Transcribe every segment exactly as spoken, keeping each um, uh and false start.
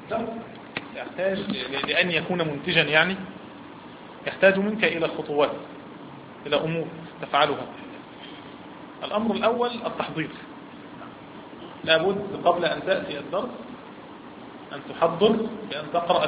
يحتاج لأن يكون منتجا، يعني يحتاج منك إلى خطوات، إلى أمور تفعلها. الأمر الأول التحضير. لابد قبل أن تأتي الدرس أن تحضر بأن تقرأ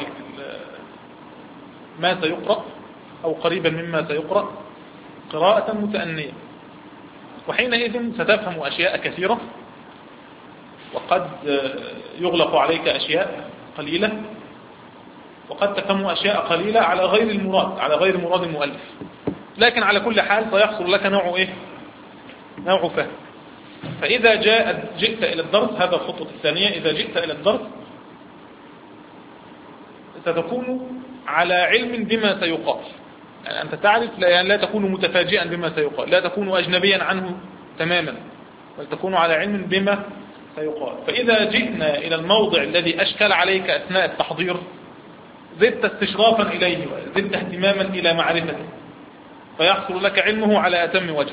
ما سيقرأ أو قريبا مما سيقرأ قراءة متأنية، وحينئذ ستفهم أشياء كثيرة، وقد يغلق عليك أشياء قليلة، وقد تفهم أشياء قليلة على غير المراد على غير مراد المؤلف، لكن على كل حال سيحصل لك نوع إيه؟ نوع فهم. فإذا جاء جئت إلى الدرس، هذا الخطوة الثانية، إذا جئت إلى الدرس ستكون على علم بما سيقال، يعني أنت تعرف، لا, يعني لا تكون متفاجئا بما سيقال، لا تكون أجنبيا عنه تماما، بل تكون على علم بما سيقال. فإذا جئنا إلى الموضع الذي أشكل عليك أثناء التحضير زدت استشرافا إليه، زدت اهتماما إلى معرفته، فيحصل لك علمه على أتم وجه.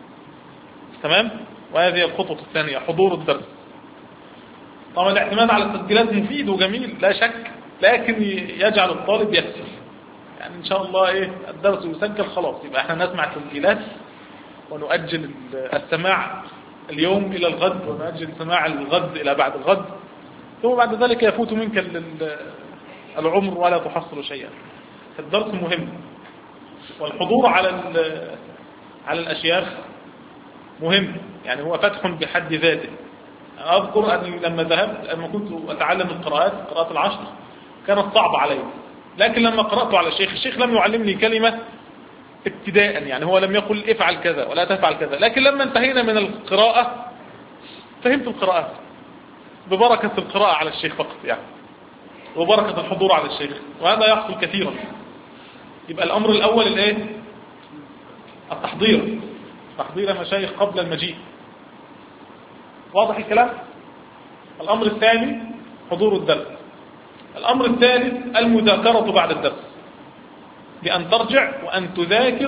تمام؟ وهذه الخطوة الثانية، حضور الدرس. طبعا الاعتماد على التسجيلات مفيد وجميل لا شك، لكن يجعل الطالب يكسل، يعني إن شاء الله إيه الدرس يسجل خلاص، يبقى احنا نسمع التسجيلات ونؤجل السماع اليوم إلى الغد، ونؤجل سماع الغد إلى بعد الغد، ثم بعد ذلك يفوت منك العمر ولا تحصل شيئا. الدرس مهم، والحضور على على الأشياخ مهم، يعني هو فتح بحد ذاته. أنا أذكر أني لما ذهبت، لما كنت أتعلم القراءات، قراءة العشر كانت صعبة علي، لكن لما قرأت على الشيخ، الشيخ لم يعلمني كلمة ابتداء، يعني هو لم يقل افعل كذا ولا تفعل كذا، لكن لما انتهينا من القراءة فهمت القراءات ببركة القراءة على الشيخ فقط، يعني وبركة الحضور على الشيخ، وهذا يحصل كثيرا. يبقى الأمر الأول الايه؟ التحضير، تحضير مشايخ قبل المجيء. واضح الكلام؟ الأمر الثاني حضور الدرس. الأمر الثالث المذاكرة بعد الدرس، بأن ترجع وأن تذاكر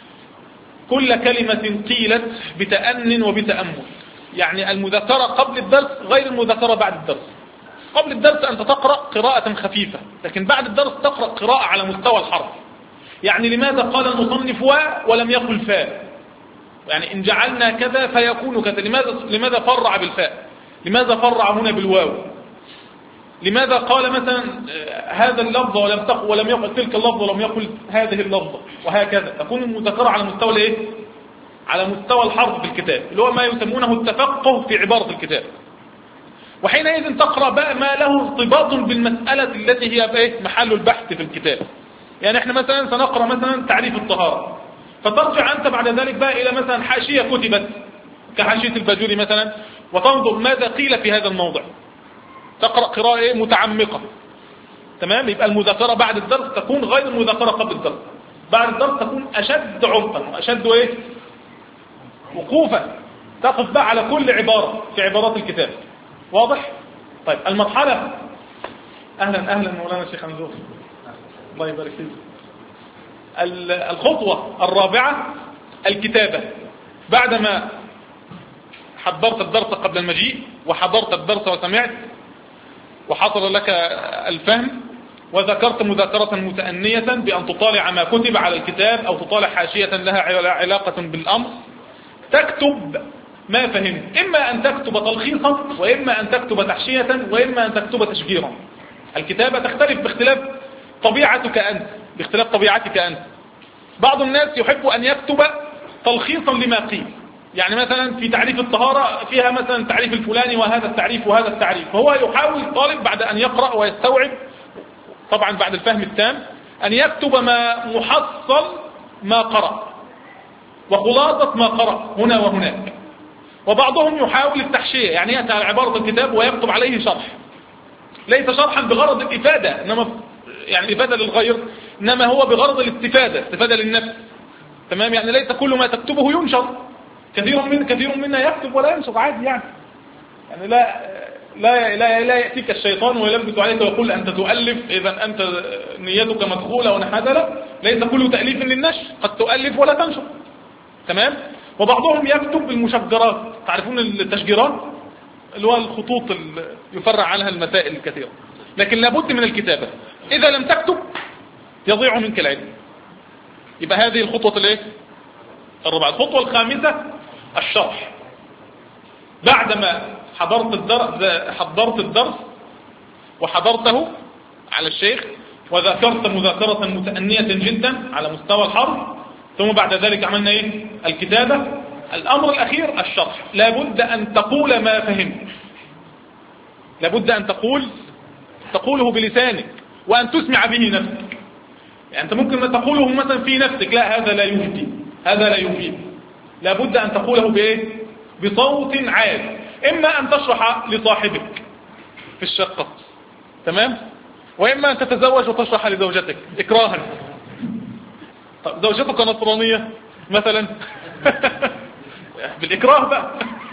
كل كلمة قيلت بتأن وبتأمل. يعني المذاكرة قبل الدرس غير المذاكرة بعد الدرس. قبل الدرس أنت تقرأ قراءة خفيفة، لكن بعد الدرس تقرأ قراءة على مستوى الحرف. يعني لماذا قال المصنف و ولم يقل فاء؟ يعني إن جعلنا كذا فيكون كذا، لماذا لماذا فرع بالفاء؟ لماذا فرع هنا بالواو؟ لماذا قال مثلا هذا اللفظ ولم تقل ولم يقل تلك اللفظة ولم يقل هذه اللفظة؟ وهكذا تكون المذاكرة على مستوى الايه؟ على مستوى الحرف في الكتاب، اللي هو ما يسمونه التفقه في عبارة الكتاب. وحينئذ تقرأ بقى ما له ارتباط بالمسألة التي هي ايه؟ محل البحث في الكتاب. يعني احنا مثلا سنقرأ مثلا تعريف الطهارة، فترجع أنت بعد ذلك بقى إلى مثلا حاشية كتبت كحاشية الباجوري مثلا، وتنظر ماذا قيل في هذا الموضع، تقرأ قراءة إيه؟ متعمقة. تمام؟ يبقى المذاكرة بعد الدرس تكون غير المذاكرة قبل الدرس. بعد الدرس تكون أشد عمقا وأشد إيه؟ وقوفا، تقف بقى على كل عبارة في عبارات الكتاب. واضح؟ طيب المرحلة، أهلا أهلا مولانا الشيخ أنزور، الله يبارك فيك. الخطوة الرابعة الكتابة. بعدما حضرت الدرس قبل المجيء، وحضرت الدرس وسمعت، وحصل لك الفهم، وذكرت مذاكرة متأنية بأن تطالع ما كتب على الكتاب أو تطالع حاشية لها علاقة بالأمر، تكتب ما فهمت. إما أن تكتب تلخيصا، وإما أن تكتب تحشية، وإما أن تكتب تشجيرا. الكتابة تختلف باختلاف طبيعتك أنت، باختلاف طبيعتك أنت. بعض الناس يحب أن يكتب تلخيصا لما قيل، يعني مثلا في تعريف الطهارة فيها مثلا تعريف الفلاني وهذا التعريف وهذا التعريف، فهو يحاول الطالب بعد أن يقرأ ويستوعب، طبعا بعد الفهم التام، أن يكتب ما محصل ما قرأ وخلاصة ما قرأ هنا وهناك. وبعضهم يحاول التحشية، يعني يأتي على عبارة الكتاب ويكتب عليه شرح، ليس شرحا بغرض الإفادة، إنما يعني الإفادة للغير، إنما هو بغرض الاستفادة، استفادة للنفس. تمام؟ يعني ليس كل ما تكتبه ينشر، كثير من كثير منا يكتب ولا ينشر عادي، يعني يعني لا لا لا, لا يأتيك الشيطان ويلبس عليك ويقول أنت تؤلف، إذا أنت نيتك مدخولة ونحذلة. ليس كل تأليف للنشر، قد تؤلف ولا تنشر. تمام؟ وبعضهم يكتب بالمشجرات، تعرفون التشجيرات اللي هو الخطوط اللي يفرع عنها المسائل الكثيرة. لكن لابد من الكتابة. إذا لم تكتب يضيع منك العلم. يبقى هذه الخطوة الايه الرابعة. الخطوة الخامسة الشرح. بعدما حضرت الدرس حضرت الدرس وحضرته على الشيخ وذاكرت مذاكرة متأنية جدا على مستوى الحرف، ثم بعد ذلك عملنا ايه الكتابة. الأمر الأخير الشرح. لابد أن تقول ما فهمت، لابد أن تقول تقوله بلسانك وأن تسمع به نفسك. يعني أنت ممكن ما تقوله مثلا في نفسك، لا هذا لا يفيد، هذا لا يفيد. لابد أن تقوله بإيه؟ بصوت عالي. إما أن تشرح لصاحبك في الشقة، تمام، وإما أن تتزوج وتشرح لزوجتك إكراها. طب زوجتك نصرانية مثلا بالإكراه بقى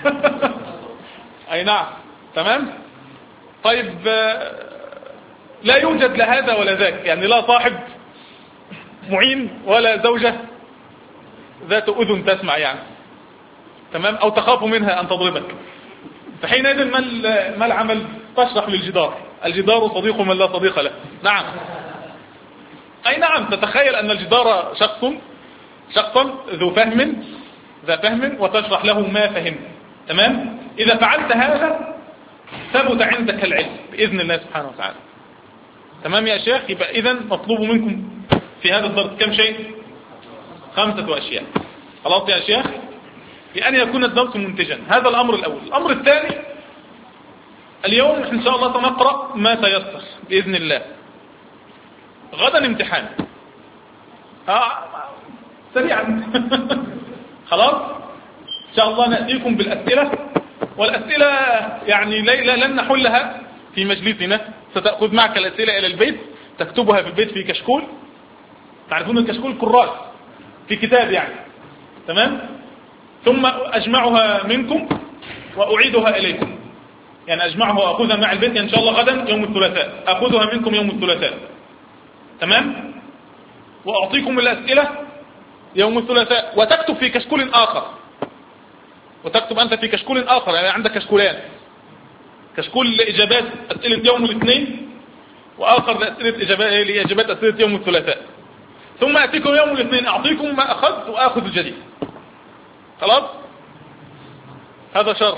أي نعم، تمام. طيب لا يوجد لا هذا ولا ذاك، يعني لا صاحب معين ولا زوجة ذات أذن تسمع يعني، تمام، أو تخاف منها أن تضربك. فحينئذ ما العمل؟ تشرح للجدار. الجدار صديق من لا صديق له. نعم، أي نعم. تتخيل أن الجدار شخص شخصا ذو فهم ذا فهم وتشرح له ما فهم، تمام. إذا فعلت هذا ثبت عندك العلم بإذن الله سبحانه وتعالى، تمام يا شيخ. يبقى إذن مطلوب منكم في هذا الدرس كم شيء؟ خمسة أشياء. خلاص يا شيخ، بأن يكون الدرس منتجا. هذا الأمر الأول. الأمر الثاني، اليوم إن شاء الله سنقرأ ما تيسر بإذن الله. غدا امتحان آه سريعا خلاص إن شاء الله نأتيكم بالأسئلة، والأسئلة يعني لن نحلها في مجلسنا. ستأخذ معك الأسئلة إلى البيت، تكتبها في البيت في كشكول. تعرفون الكشكول كراس في كتاب يعني، تمام. ثم أجمعها منكم وأعيدها إليكم، يعني أجمعها وأخذها مع البيت إن شاء الله غدا يوم الثلاثاء، أخذها منكم يوم الثلاثاء، تمام. وأعطيكم الأسئلة يوم الثلاثاء، وتكتب في كشكول آخر، وتكتب أنت في كشكول آخر. يعني عندك كشكولان، كشكول لإجابات أسئلة يوم الاثنين، وآخر لأسئلة إجابات لإجابات أسئلة يوم الثلاثاء. ثم أتيكم يوم الاثنين أعطيكم ما أخذت وآخذ الجديد. خلاص، هذا شرط،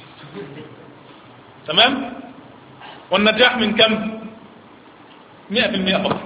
تمام. والنجاح من كم؟ مئة في المئة فقط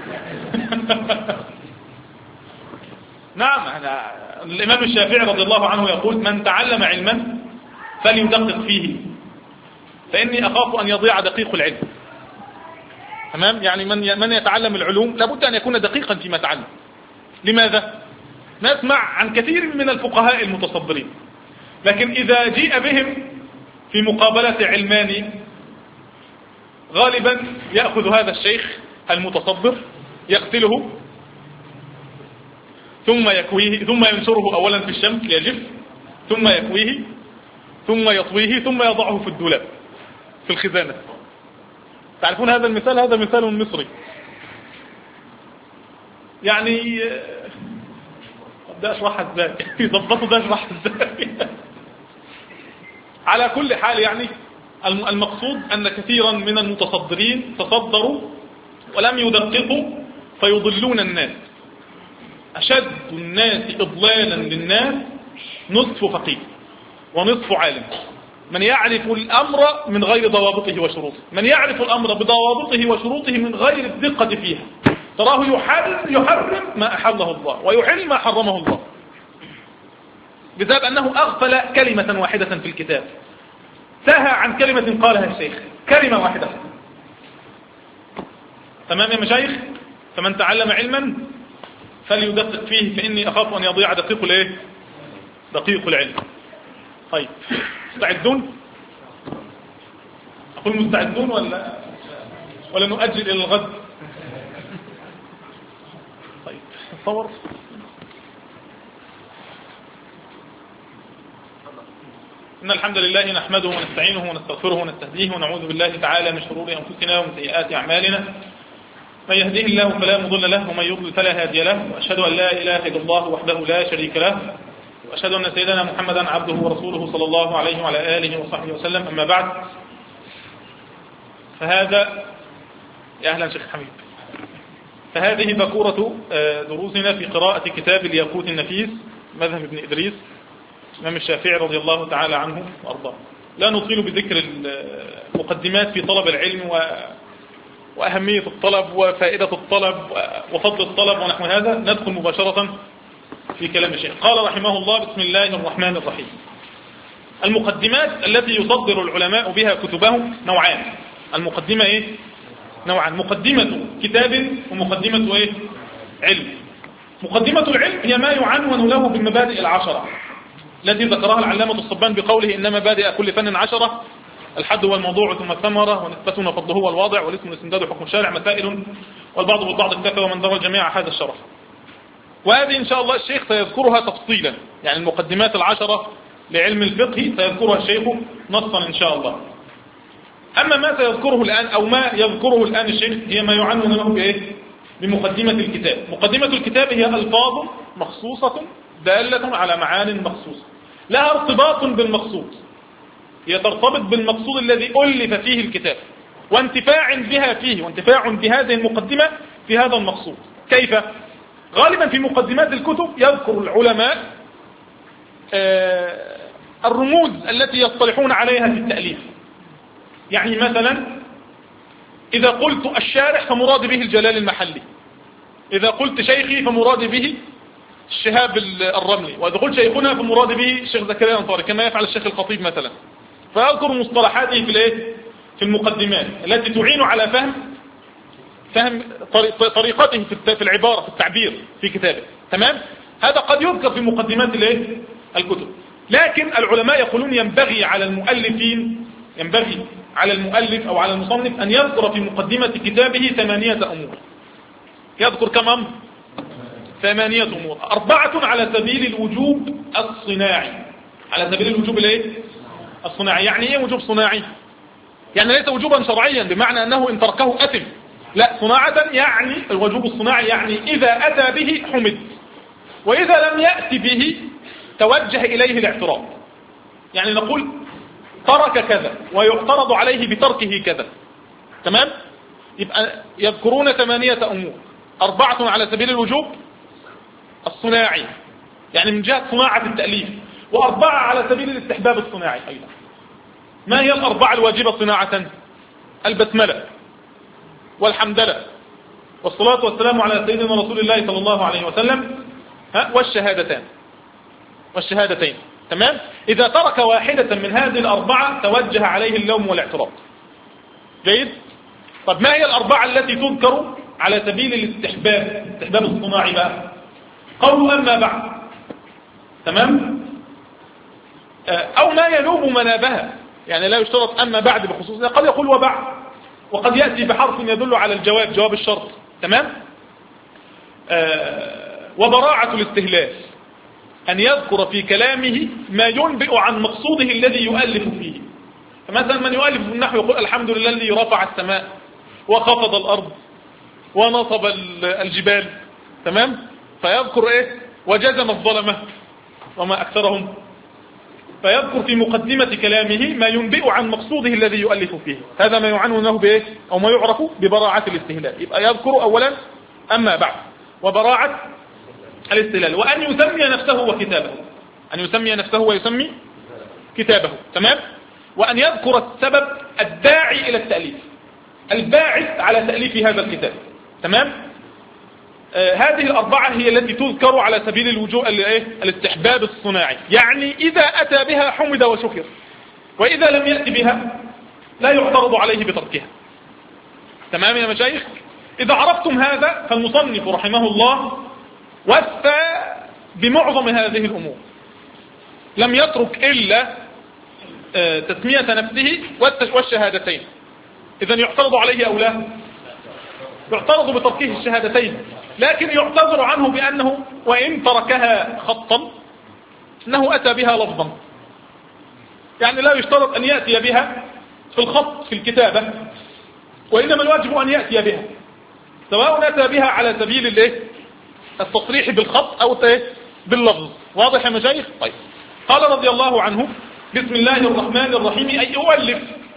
نعم. الإمام الشافعي رضي الله عنه يقول: من تعلم علما فليدقق فيه، فإني أخاف أن يضيع دقيق العلم. تمام، يعني من من يتعلم العلوم لابد أن يكون دقيقا فيما تعلم. لماذا؟ نسمع عن كثير من الفقهاء المتصدرين، لكن إذا جيء بهم في مقابلة علماني غالبا يأخذ هذا الشيخ المتصدر يغسله ثم يكويه، ثم ينشره أولا في الشمس ليجف، ثم يكويه، ثم يطويه، ثم يضعه في الدولاب في الخزانة. تعرفون هذا المثال؟ هذا مثال مصري يعني. ده اشرحها ازاي؟ يضبطوا ده اشرحها ازاي؟ على كل حال، يعني المقصود أن كثيرا من المتصدرين تصدروا ولم يدققوا فيضلون الناس. أشد الناس إضلالا للناس نصف فقيه ونصف عالم. من يعرف الأمر من غير ضوابطه وشروطه، من يعرف الأمر بضوابطه وشروطه من غير الدقة فيها، تراه يحرم, يحرم ما أحله الله ويحل ما حرمه الله، بسبب أنه أغفل كلمة واحدة في الكتاب، ساهى عن كلمة قالها الشيخ، كلمة واحدة. تمام يا مشايخ؟ فمن تعلم علما فليدقق فيه، فإني أخاف أن يضيع دقيق الايه؟ دقيق العلم. طيب، مستعدون؟ أقول مستعدون ولا ولا نؤجل إلى الغد؟ طيب، تصور. إن الحمد لله نحمده ونستعينه ونستغفره ونستهديه ونعوذ بالله تعالى من شرور أنفسنا ومن سيئات أعمالنا. من يهديه الله فلا مضل له ومن يضلل فلا هادي له، وأشهد أن لا إله إلا الله وحده لا شريك له، وأشهد أن سيدنا محمدا عبده ورسوله صلى الله عليه وعلى آله وصحبه وسلم. أما بعد، فهذا يا أهلا شيخ حميد. فهذه بكورة دروسنا في قراءة كتاب الياقوت النفيس مذهب ابن إدريس الإمام الشافعي رضي الله تعالى عنه وأرضاه. لا نطيل بذكر المقدمات في طلب العلم و... وأهمية الطلب وفائدة الطلب وفضل الطلب ونحو هذا. ندخل مباشرة في كلام الشيخ. قال رحمه الله: بسم الله الرحمن الرحيم. المقدمات التي يصدر العلماء بها كتبهم نوعان. المقدمة إيه؟ نوعان: مقدمة كتاب ومقدمة إيه؟ علم. مقدمة العلم هي ما يعنون له بالمبادئ العشرة التي ذكرها العلامة الصبان بقوله: إنما بادئ كل فن عشرة: الحد هو الموضوع ثم الثمرة ونسبته وفضله هو الواضع والاسم والاستمداد وحكم الشارع مسائل والبعض بالبعض اكتفى ومن ذر الجميع هذا الشرف. وهذه إن شاء الله الشيخ سيذكرها تفصيلا، يعني المقدمات العشرة لعلم الفقه سيذكرها الشيخ نصا إن شاء الله. أما ما سيذكره الآن أو ما يذكره الآن الشيخ هي ما يعنون له بإيه؟ بمقدمة الكتاب. مقدمة الكتاب هي ألفاظ مخصوصة دالة على معان مخصوصة لها ارتباط بالمقصود، هي ترتبط بالمقصود الذي ألف فيه الكتاب وانتفاع بها فيه وانتفاع بهذه المقدمة في هذا المقصود. كيف؟ غالبا في مقدمات الكتب يذكر العلماء الرموز التي يصطلحون عليها في التأليف. يعني مثلا إذا قلت الشارح فمراد به الجلال المحلي، إذا قلت شيخي فمراد به الشهاب الرملي، وإذا قلت شيخنا فمراد به الشيخ زكريا الأنصاري كما يفعل الشيخ الخطيب مثلا. فأذكر مصطلحاته في الايه؟ في المقدمات التي تعين على فهم فهم طريقته في العبارة في التعبير في كتابه. تمام؟ هذا قد يذكر في مقدمات الايه؟ الكتب. لكن العلماء يقولون ينبغي على المؤلفين ينبغي على المؤلف أو على المصنف أن يذكر في مقدمة كتابه ثمانية أمور. يذكر كم أمر؟ ثمانية أمور. أربعة على سبيل الوجوب الصناعي. على سبيل الوجوب الايه؟ الصناعي. يعني ايه وجوب صناعي؟ يعني ليس وجوبا شرعيا بمعنى أنه إن تركه أثم، لا، صناعة يعني الوجوب الصناعي يعني إذا أتى به حمد، وإذا لم يأتي به توجه إليه الاعتراض. يعني نقول ترك كذا ويعترض عليه بتركه كذا. تمام؟ يبقى يذكرون ثمانية أمور: أربعة على سبيل الوجوب الصناعي يعني من جهة صناعة التأليف، وأربعة على سبيل الاستحباب الصناعي أيضا. ما هي الأربعة الواجبة صناعة؟ البسملة والحمدلة والصلاة والسلام على سيدنا رسول الله صلى الله عليه وسلم والشهادتان والشهادتين. تمام؟ إذا ترك واحدة من هذه الأربعة توجه عليه اللوم والاعتراض. جيد؟ طب ما هي الأربعة التي تذكر على سبيل الاستحباب الاستحباب الصناعي بقى؟ قول أما بعد. تمام؟ أو ما ينوب منابها، يعني لا يشترط أما بعد بخصوص، قد يقول وبعد، وقد يأتي بحرف يدل على الجواب جواب الشرط. تمام؟ آه وبراعة الاستهلال، أن يذكر في كلامه ما ينبئ عن مقصوده الذي يؤلف فيه. فمثلا من يؤلف في النحو يقول الحمد لله الذي رفع السماء وخفض الأرض ونصب الجبال. تمام؟ فيذكر إيه؟ وجزم الظلمة وما أكثرهم. فيذكر في مقدمة كلامه ما ينبئ عن مقصوده الذي يؤلف فيه. هذا ما يعنونه بإيه؟ أو ما يعرف ببراعة الاستهلال. يبقى يذكر أولا أما بعد وبراعة الاستهلال، وأن يسمي نفسه وكتابه، أن يسمي نفسه ويسمي كتابه. تمام؟ وأن يذكر السبب الداعي إلى التأليف الباعث على تأليف هذا الكتاب. تمام؟ آه هذه الأربعة هي التي تذكر على سبيل الوجوء الاستحباب الصناعي، يعني إذا أتى بها حمد وشكر، وإذا لم يأتي بها لا يعترض عليه بتركها. تمام يا مشايخ؟ إذا عرفتم هذا فالمصنف رحمه الله وفى بمعظم هذه الأمور، لم يترك إلا آه تسمية نفسه والشهادتين. إذا يعترض عليه أو لا؟ يعترض بتركه الشهادتين، لكن يعتذر عنه بأنه وإن تركها خطا أنه أتى بها لفظا. يعني لا يشترط أن يأتي بها في الخط في الكتابة، وإنما الواجب أن يأتي بها سواء أتى بها على سبيل الايه التصريح بالخط أو باللفظ. واضح يا مشايخ؟ طيب. قال رضي الله عنه: بسم الله الرحمن الرحيم، أي أؤلف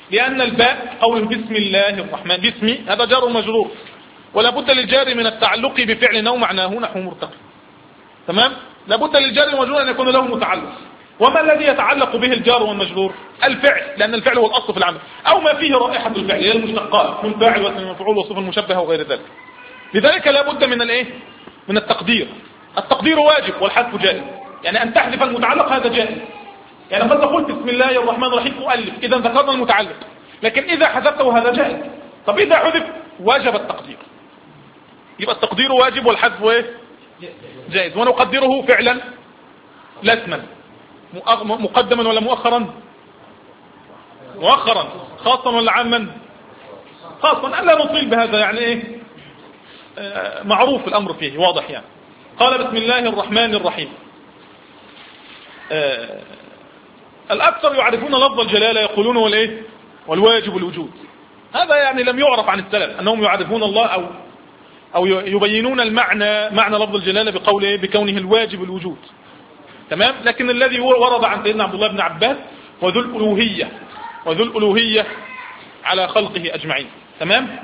لأن الباء قوله بسم الله الرحمن، باسمي هذا جار مجرور، ولا بد للجار من التعلق بفعل أو معناه نحو مرتقي. تمام؟ لا بد للجار والمجرور أن يكون له متعلق. وما الذي يتعلق به الجار والمجرور؟ الفعل، لأن الفعل هو الأصل في العمل، أو ما فيه رائحة الفعل، هي المشتقات من فاعل واسم مفعول وصفة المشبهة وغير ذلك. لذلك لا بد من الايه؟ من التقدير. التقدير واجب والحذف جائز، يعني أن تحذف المتعلق هذا جائز. يعني قد تقول بسم الله الرحمن الرحيم أؤلف، إذا ذكرنا المتعلق، لكن إذا حذفته هذا جائز. طب إذا حذف وجب التقدير، يبقى التقدير واجب والحذف ايه؟ جائز. ونقدره فعلا لا اسما، مقدما ولا مؤخرا؟ مؤخرا. خاصا ولا عاما؟ خاصا. ألا نطيل بهذا، يعني ايه؟ آه معروف الأمر فيه، واضح يعني. قال بسم الله الرحمن الرحيم. آه الأكثر يعرفون لفظ الجلالة، يقولون والايه؟ والواجب الوجود. هذا يعني لم يعرف عن السلف أنهم يعرفون الله أو أو يبينون المعنى، معنى لفظ الجلالة بقوله بكونه الواجب الوجود. تمام؟ لكن الذي ورد عن سيدنا عبد الله بن عباس وذو الألوهية، وذو الألوهية على خلقه أجمعين. تمام؟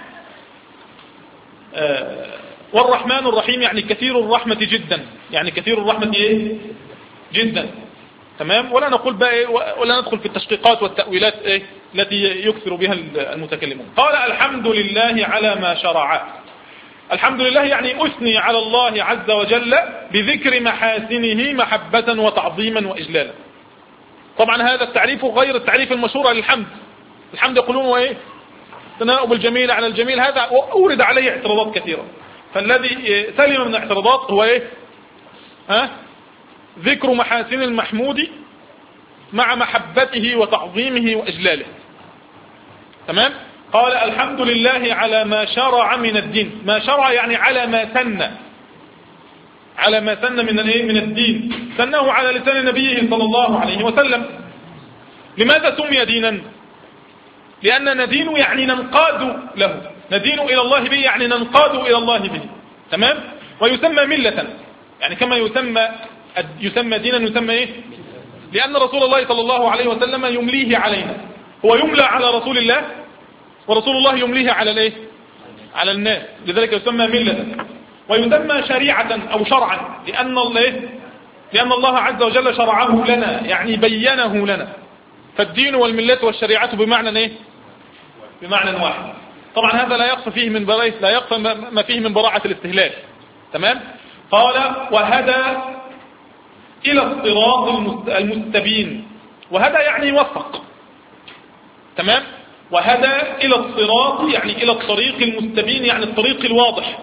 آه والرحمن الرحيم يعني كثير الرحمة جدا، يعني كثير الرحمة ايه؟ جدا. تمام؟ ولا نقول بقى إيه؟ ولا ندخل في التشقيقات والتأويلات إيه؟ التي يكثر بها المتكلمون. قال الحمد لله على ما شرع. الحمد لله يعني أثني على الله عز وجل بذكر محاسنه محبة وتعظيما وإجلالا. طبعا هذا التعريف غير التعريف المشهور للحمد. الحمد يقولون وايه؟ ثناء بالجميل على الجميل، هذا أورد عليه اعتراضات كثيرة. فالذي سلم من الاعتراضات هو ايه؟ ها؟ ذكر محاسن المحمود مع محبته وتعظيمه وإجلاله. تمام؟ قال الحمد لله على ما شرع من الدين. ما شرع يعني على ما سن، على ما سن من الايه؟ من الدين، سنه على لسان نبيه صلى الله عليه وسلم. لماذا سمي دينا؟ لأن ندين يعني ننقاد له، ندين إلى الله به يعني ننقاد إلى الله به. تمام؟ ويسمى ملة، يعني كما يسمى يسمى دينا يسمى ايه؟ لأن رسول الله صلى الله عليه وسلم يمليه علينا، هو يملى على رسول الله ورسول الله يمليه على الايه؟ على الناس، لذلك يسمى ملة. ويسمى شريعة أو شرعا لأن الله لأن الله عز وجل شرعه لنا، يعني بينه لنا. فالدين والملة والشريعة بمعنى ايه؟ بمعنى واحد. طبعا هذا لا يقصى فيه من براءة، لا يقصى ما فيه من براعة الاستهلال. تمام؟ قال وهدى إلى الصراط المستبين. وهدى يعني وفق. تمام؟ وهدى إلى الصراط يعني إلى الطريق المستبين، يعني الطريق الواضح.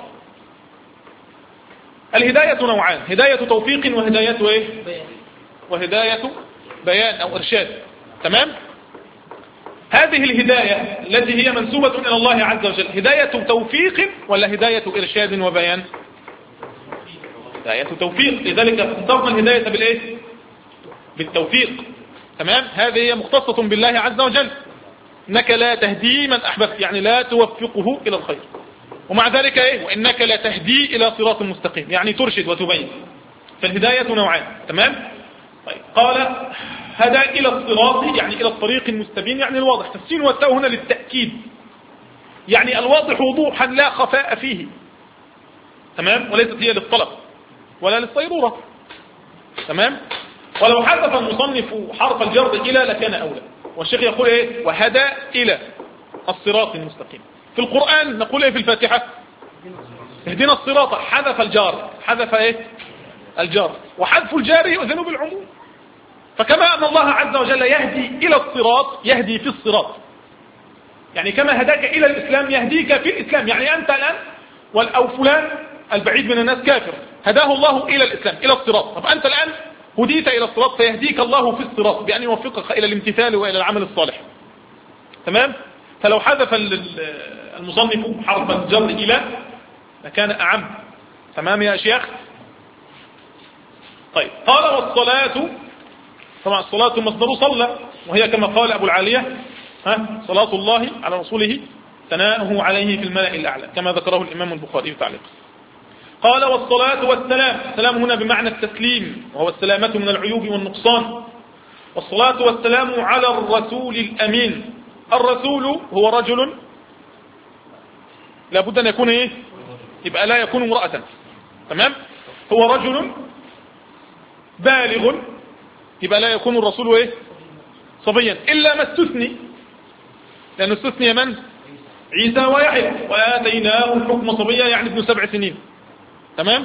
الهداية نوعان، هداية توفيق وهداية ايه؟ وهداية بيان أو إرشاد. تمام؟ هذه الهداية التي هي منسوبة إلى الله عز وجل هداية توفيق ولا هداية إرشاد وبيان؟ هداية توفيق، لذلك اختصرنا الهداية بالإيه؟ بالتوفيق. تمام؟ هذه هي مختصة بالله عز وجل، إنك لا تهدي من أحببت، يعني لا توفقه إلى الخير. ومع ذلك إيه؟ وإنك لا تهدي إلى صراط مستقيم، يعني ترشد وتبين. فالهداية نوعان. تمام؟ طيب. قال هدى إلى الصراط يعني إلى الطريق المستبين، يعني الواضح. السين والتاء هنا للتأكيد، يعني الواضح وضوحا لا خفاء فيه. تمام؟ وليست هي للطلب ولا للصيرورة. تمام؟ ولو حذف المصنف حرف الجر إلى لكان أولى. والشيخ يقول إيه؟ وهدى إلى الصراط المستقيم. في القرآن نقول إيه في الفاتحة؟ اهدنا الصراط، حذف الجار، حذف إيه؟ الجار. وحذف الجار يؤذن بالعموم. فكما أن الله عز وجل يهدي إلى الصراط يهدي في الصراط، يعني كما هداك إلى الإسلام يهديك في الإسلام. يعني أنت الآن أو فلان البعيد من الناس كافر، هداه الله إلى الإسلام إلى الصراط. طب أنت الآن هديت إلى الصراط، فيهديك الله في الصراط بأن يوفقك إلى الامتثال وإلى العمل الصالح. تمام؟ فلو حذف المصنف حرف الجر إلى لكان أعم. تمام يا شيخ؟ طيب. قال والصلاة، طبعا الصلاة مصدر صلى، وهي كما قال أبو العالية ها صلاة الله على رسوله ثناؤه عليه في الملأ الأعلى، كما ذكره الإمام البخاري تعليق. قال والصلاة والسلام، السلام هنا بمعنى التسليم، وهو السلامة من العيوب والنقصان. والصلاة والسلام على الرسول الأمين الرسول هو رجل لابد أن يكون إيه؟ يبقى لا يكون امرأة. تمام؟ هو رجل بالغ، يبقى لا يكون الرسول إيه؟ صبيا، إلا ما استثني، لأنه استثني من؟ عيسى ويحيى، وآتيناه الحكم صبيا يعني ابن سبع سنين. تمام؟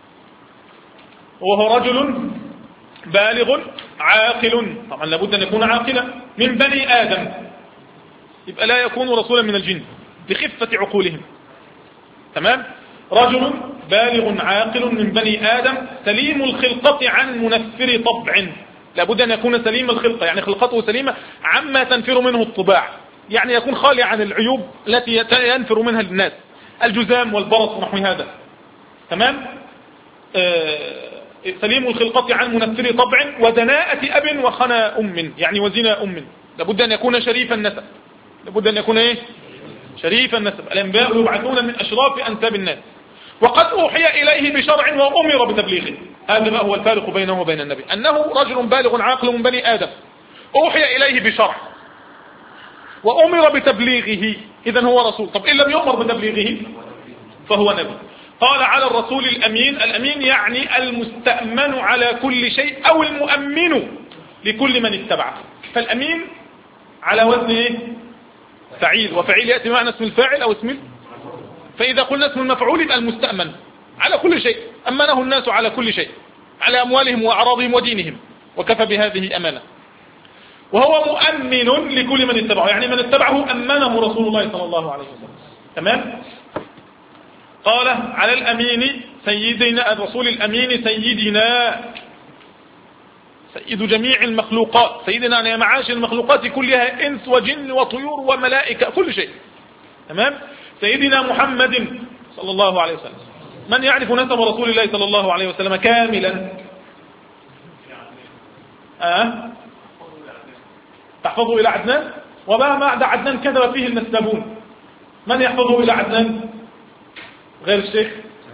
وهو رجل بالغ عاقل، طبعا لابد أن يكون عاقلا، من بني آدم، يبقى لا يكون رسولا من الجن بخفة عقولهم. تمام؟ رجل بالغ عاقل من بني آدم سليم الخلقة عن منفر طبع، لابد أن يكون سليم الخلقة، يعني خلقته سليمة عما تنفر منه الطباع، يعني يكون خالي عن العيوب التي ينفر منها الناس، الجزام والبرص ونحو هذا. تمام؟ آه سليم الخلقة عن منفر طبع ودناءة أب وخنا أم، يعني وزنا أم، لابد أن يكون شريف النسب، لابد أن يكون إيه؟ شريف النسب. الأنبياء يبعثون من أشراف أنساب الناس، وقد أوحي إليه بشرع وأمر بتبليغه. هذا ما هو الفارق بينه وبين النبي، أنه رجل بالغ عاقل من بني آدم أوحي إليه بشرع وأمر بتبليغه، إذن هو رسول. طب إن لم يؤمر بتبليغه فهو نبي. قال على الرسول الأمين، الأمين يعني المستأمن على كل شيء أو المؤمن لكل من اتبعه. فالأمين على وزن إيه؟ فعيل، وفعيل يأتي معنى اسم الفاعل أو اسم، فإذا قلنا اسم المفعول يبقى المستأمن على كل شيء، أمنه الناس على كل شيء، على أموالهم وأعراضهم ودينهم، وكفى بهذه أمانة. وهو مؤمن لكل من اتبعه، يعني من اتبعه أمنه رسول الله صلى الله عليه وسلم. تمام؟ قال على الأمين سيدنا الرسول الأمين سيدنا سيد جميع المخلوقات، سيدنا يعني معاش المخلوقات كلها، إنس وجن وطيور وملائكة كل شيء. تمام؟ سيدنا محمد صلى الله عليه وسلم. من يعرف نسب رسول الله صلى الله عليه وسلم كاملا؟ أه؟ تحفظه إلى عدنان، وما بعد عدنان كذب فيه النسابون. من يحفظه إلى عدنان غير الشيخ؟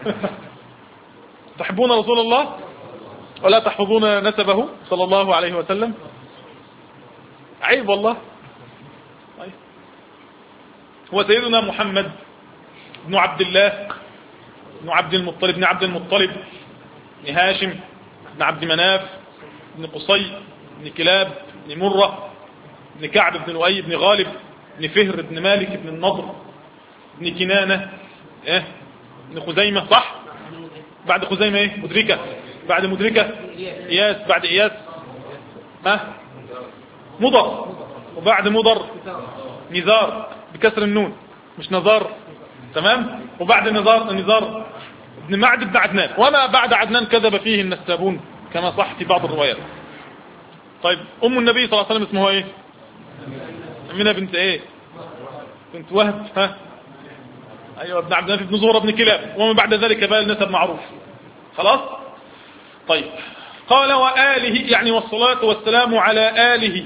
تحبون رسول الله ولا تحفظون نسبه صلى الله عليه وسلم؟ عيب والله. طيب. هو سيدنا محمد بن عبد الله بن عبد المطلب بن عبد المطلب بن هاشم بن عبد مناف بن قصي بن كلاب بن مرة بن كعب بن لؤي بن غالب بن فهر بن مالك بن النضر بن كنانة إيه؟ بن خزيمة، صح؟ بعد خزيمة ايه؟ مدركة. بعد مدركة إياس. بعد إياس ما مضر. وبعد مضر نزار بكسر النون مش نزار. تمام؟ وبعد نزار نزار ابن معد بن عدنان. وما بعد عدنان كذب فيه النسابون كما صح في بعض الروايات. طيب أم النبي صلى الله عليه وسلم اسمها ايه؟ أمينة بنت ايه؟ بنت وهب. ها ايوه ابن عبد الله بن زهرة بن كلاب. وما بعد ذلك بقى النسب معروف. خلاص. طيب قال وآله يعني والصلاة والسلام على آله.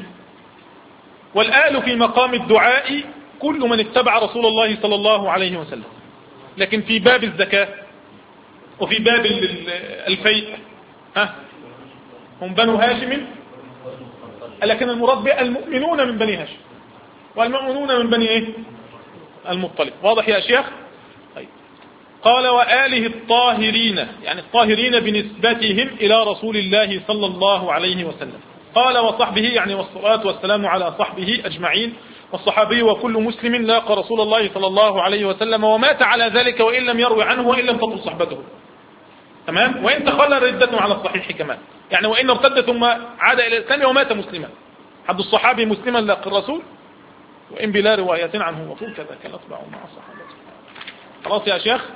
والآل في مقام الدعاء كل من اتبع رسول الله صلى الله عليه وسلم. لكن في باب الزكاة وفي باب الفيء ها هم بنو هاشم، لكن المراد به المؤمنون من بني هاشم والمؤمنون من بني ايه؟ المطلب. واضح يا شيخ؟ طيب. قال وآله الطاهرين يعني الطاهرين بنسبتهم إلى رسول الله صلى الله عليه وسلم. قال وصحبه يعني والصلاة والسلام على صحبه أجمعين. والصحابي وكل مسلم لاقى رسول الله صلى الله عليه وسلم ومات على ذلك وإن لم يروي عنه وإن لم تطل صحبته. تمام؟ وإن تخلى ردته على الصحيح كمان، يعني وإن ارتد ثم عاد إلى الإسلام ومات مسلما. حد الصحابي مسلما لاقى الرسول وإن بلا رواية عنه وطول كذا كان أتبع مع الصحابة. خلاص يا شيخ.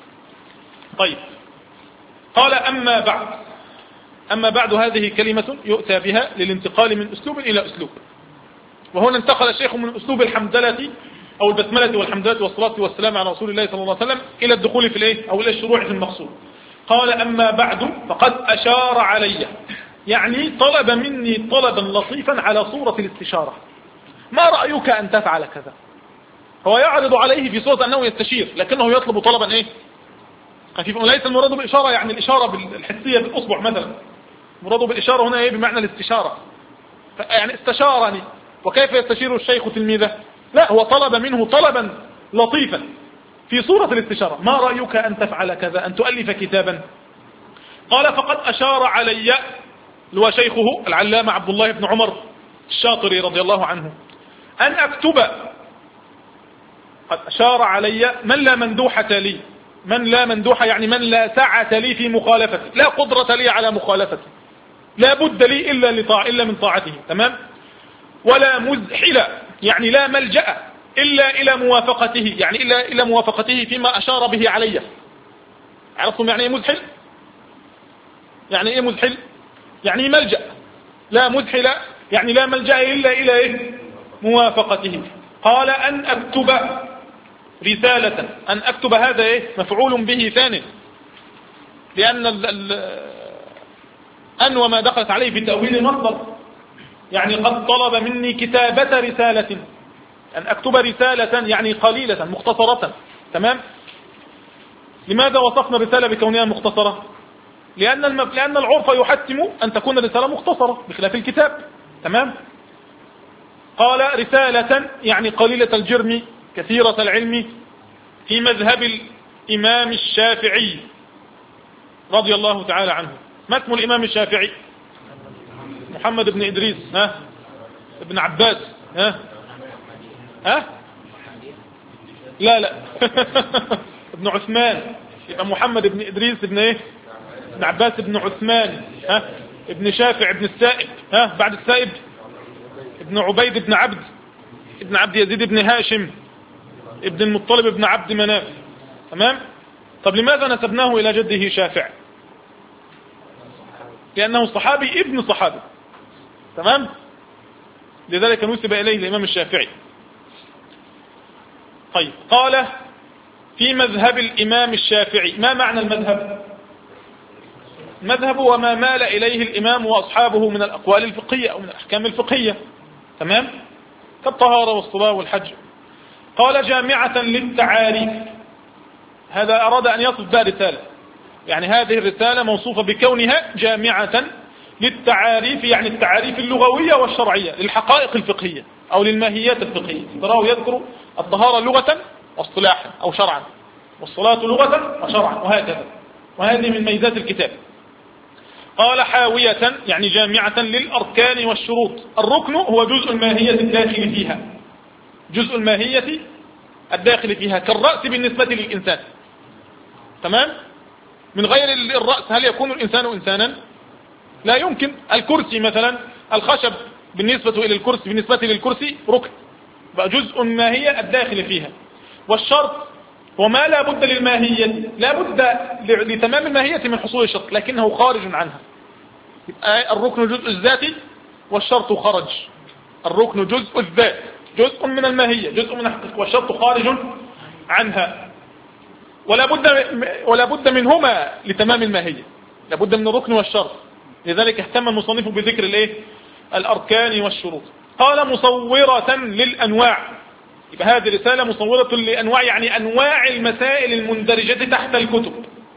طيب قال أما بعد. أما بعد هذه كلمة يؤتى بها للانتقال من أسلوب إلى أسلوب. وهنا انتقل الشيخ من أسلوب الحمدلة أو البسملة والحمدلة والصلاة والسلام على رسول الله صلى الله عليه وسلم إلى الدخول في الإيه أو إلى الشروع في المقصود. قال أما بعد فقد أشار علي يعني طلب مني طلبا لطيفا على صورة الاستشارة. ما رأيك أن تفعل كذا؟ هو يعرض عليه في صورة أنه يستشير لكنه يطلب طلبا إيه خفيف. وليس المراد بالإشارة يعني الإشارة الحسية بالأصبع مثلا. المراد بالإشارة هنا إيه بمعنى الاستشارة. يعني استشارني وكيف يستشير الشيخ تلميذه؟ لا، هو طلب منه طلبا لطيفا في صورة الاستشارة: ما رأيك أن تفعل كذا، أن تؤلف كتابا؟ قال: فقد أشار علي هو شيخه العلامة عبد الله بن عمر الشاطري رضي الله عنه أن أكتب، قد أشار علي من لا مندوحة لي، من لا مندوحة يعني من لا سعة لي في مخالفتي، لا قدرة لي على مخالفتي، لا بد لي إلا, لطاع إلا من طاعته، تمام؟ ولا مزحل يعني لا ملجأ إلا إلى موافقته، يعني إلا إلى موافقته فيما أشار به علي. عرفتم يعني إيه مزحل؟ يعني إيه مزحل؟ يعني ملجأ. لا مزحل يعني لا ملجأ إلا إلى إيه؟ موافقته. قال: أن أكتب رسالة، أن أكتب هذا إيه؟ مفعول به ثاني، لأن ال ال أن وما دخلت عليه في تأويل مصدر، يعني قد طلب مني كتابة رسالة، أن أكتب رسالة يعني قليلة مختصرة، تمام؟ لماذا وصفنا الرسالة بكونها مختصرة؟ لأن المف... لأن العرف يحتم أن تكون الرسالة مختصرة بخلاف الكتاب، تمام؟ قال: رسالة يعني قليلة الجرم كثيرة العلم في مذهب الإمام الشافعي رضي الله تعالى عنه. ما اسم الإمام الشافعي؟ محمد بن إدريس، ها؟ ابن عباس، ها؟ ها؟ لا لا ابن عثمان، يبقى محمد بن إدريس ابن ايه؟ ابن عباس ابن عثمان، ها؟ ابن شافع ابن السائب، ها؟ بعد السائب ابن عبيد ابن عبد ابن عبد يزيد ابن هاشم ابن المطلب ابن عبد مناف، تمام؟ طب لماذا نسبناه إلى جده شافع؟ لأنه صحابي ابن صحابي، تمام؟ لذلك نسب إليه الإمام الشافعي. طيب، قال: في مذهب الإمام الشافعي. ما معنى المذهب؟ المذهب وما مال إليه الإمام وأصحابه من الأقوال الفقهية أو من الأحكام الفقهية، تمام؟ كالطهارة والصلاة والحج. قال: جامعة للتعاريف. هذا أراد أن يصف بها رسالة، يعني هذه الرسالة موصوفة بكونها جامعة للتعاريف، يعني التعاريف اللغوية والشرعية للحقائق الفقهية أو للماهيات الفقهية. تراه يذكر الطهارة لغة واصطلاحا أو شرعا، والصلاة لغة وشرعا، وهكذا، وهذه من ميزات الكتاب. قال: حاوية يعني جامعة للأركان والشروط. الركن هو جزء الماهية الداخل فيها، جزء الماهية الداخل فيها كالرأس بالنسبة للإنسان، تمام؟ من غير الرأس هل يكون الإنسان إنسانا؟ لا يمكن. الكرسي مثلا، الخشب بالنسبة إلى الكرسي بالنسبة للكرسي ركن، بقى جزء الماهية الداخل فيها. والشرط هو ما لا بد للماهية، لا بد لتمام الماهية من حصول الشرط لكنه خارج عنها. يبقى الركن جزء الذاتي والشرط خرج. الركن جزء الذات، جزء من الماهية، جزء من الحقيقة، والشرط خارج عنها. ولا بد ولا بد منهما لتمام الماهية، لا بد من الركن والشرط. لذلك اهتم المصنف بذكر الايه؟ الأركان والشروط. قال: مصورة للأنواع. يبقى هذه رسالة مصورة لأنواع، يعني أنواع المسائل المندرجة تحت الكتب،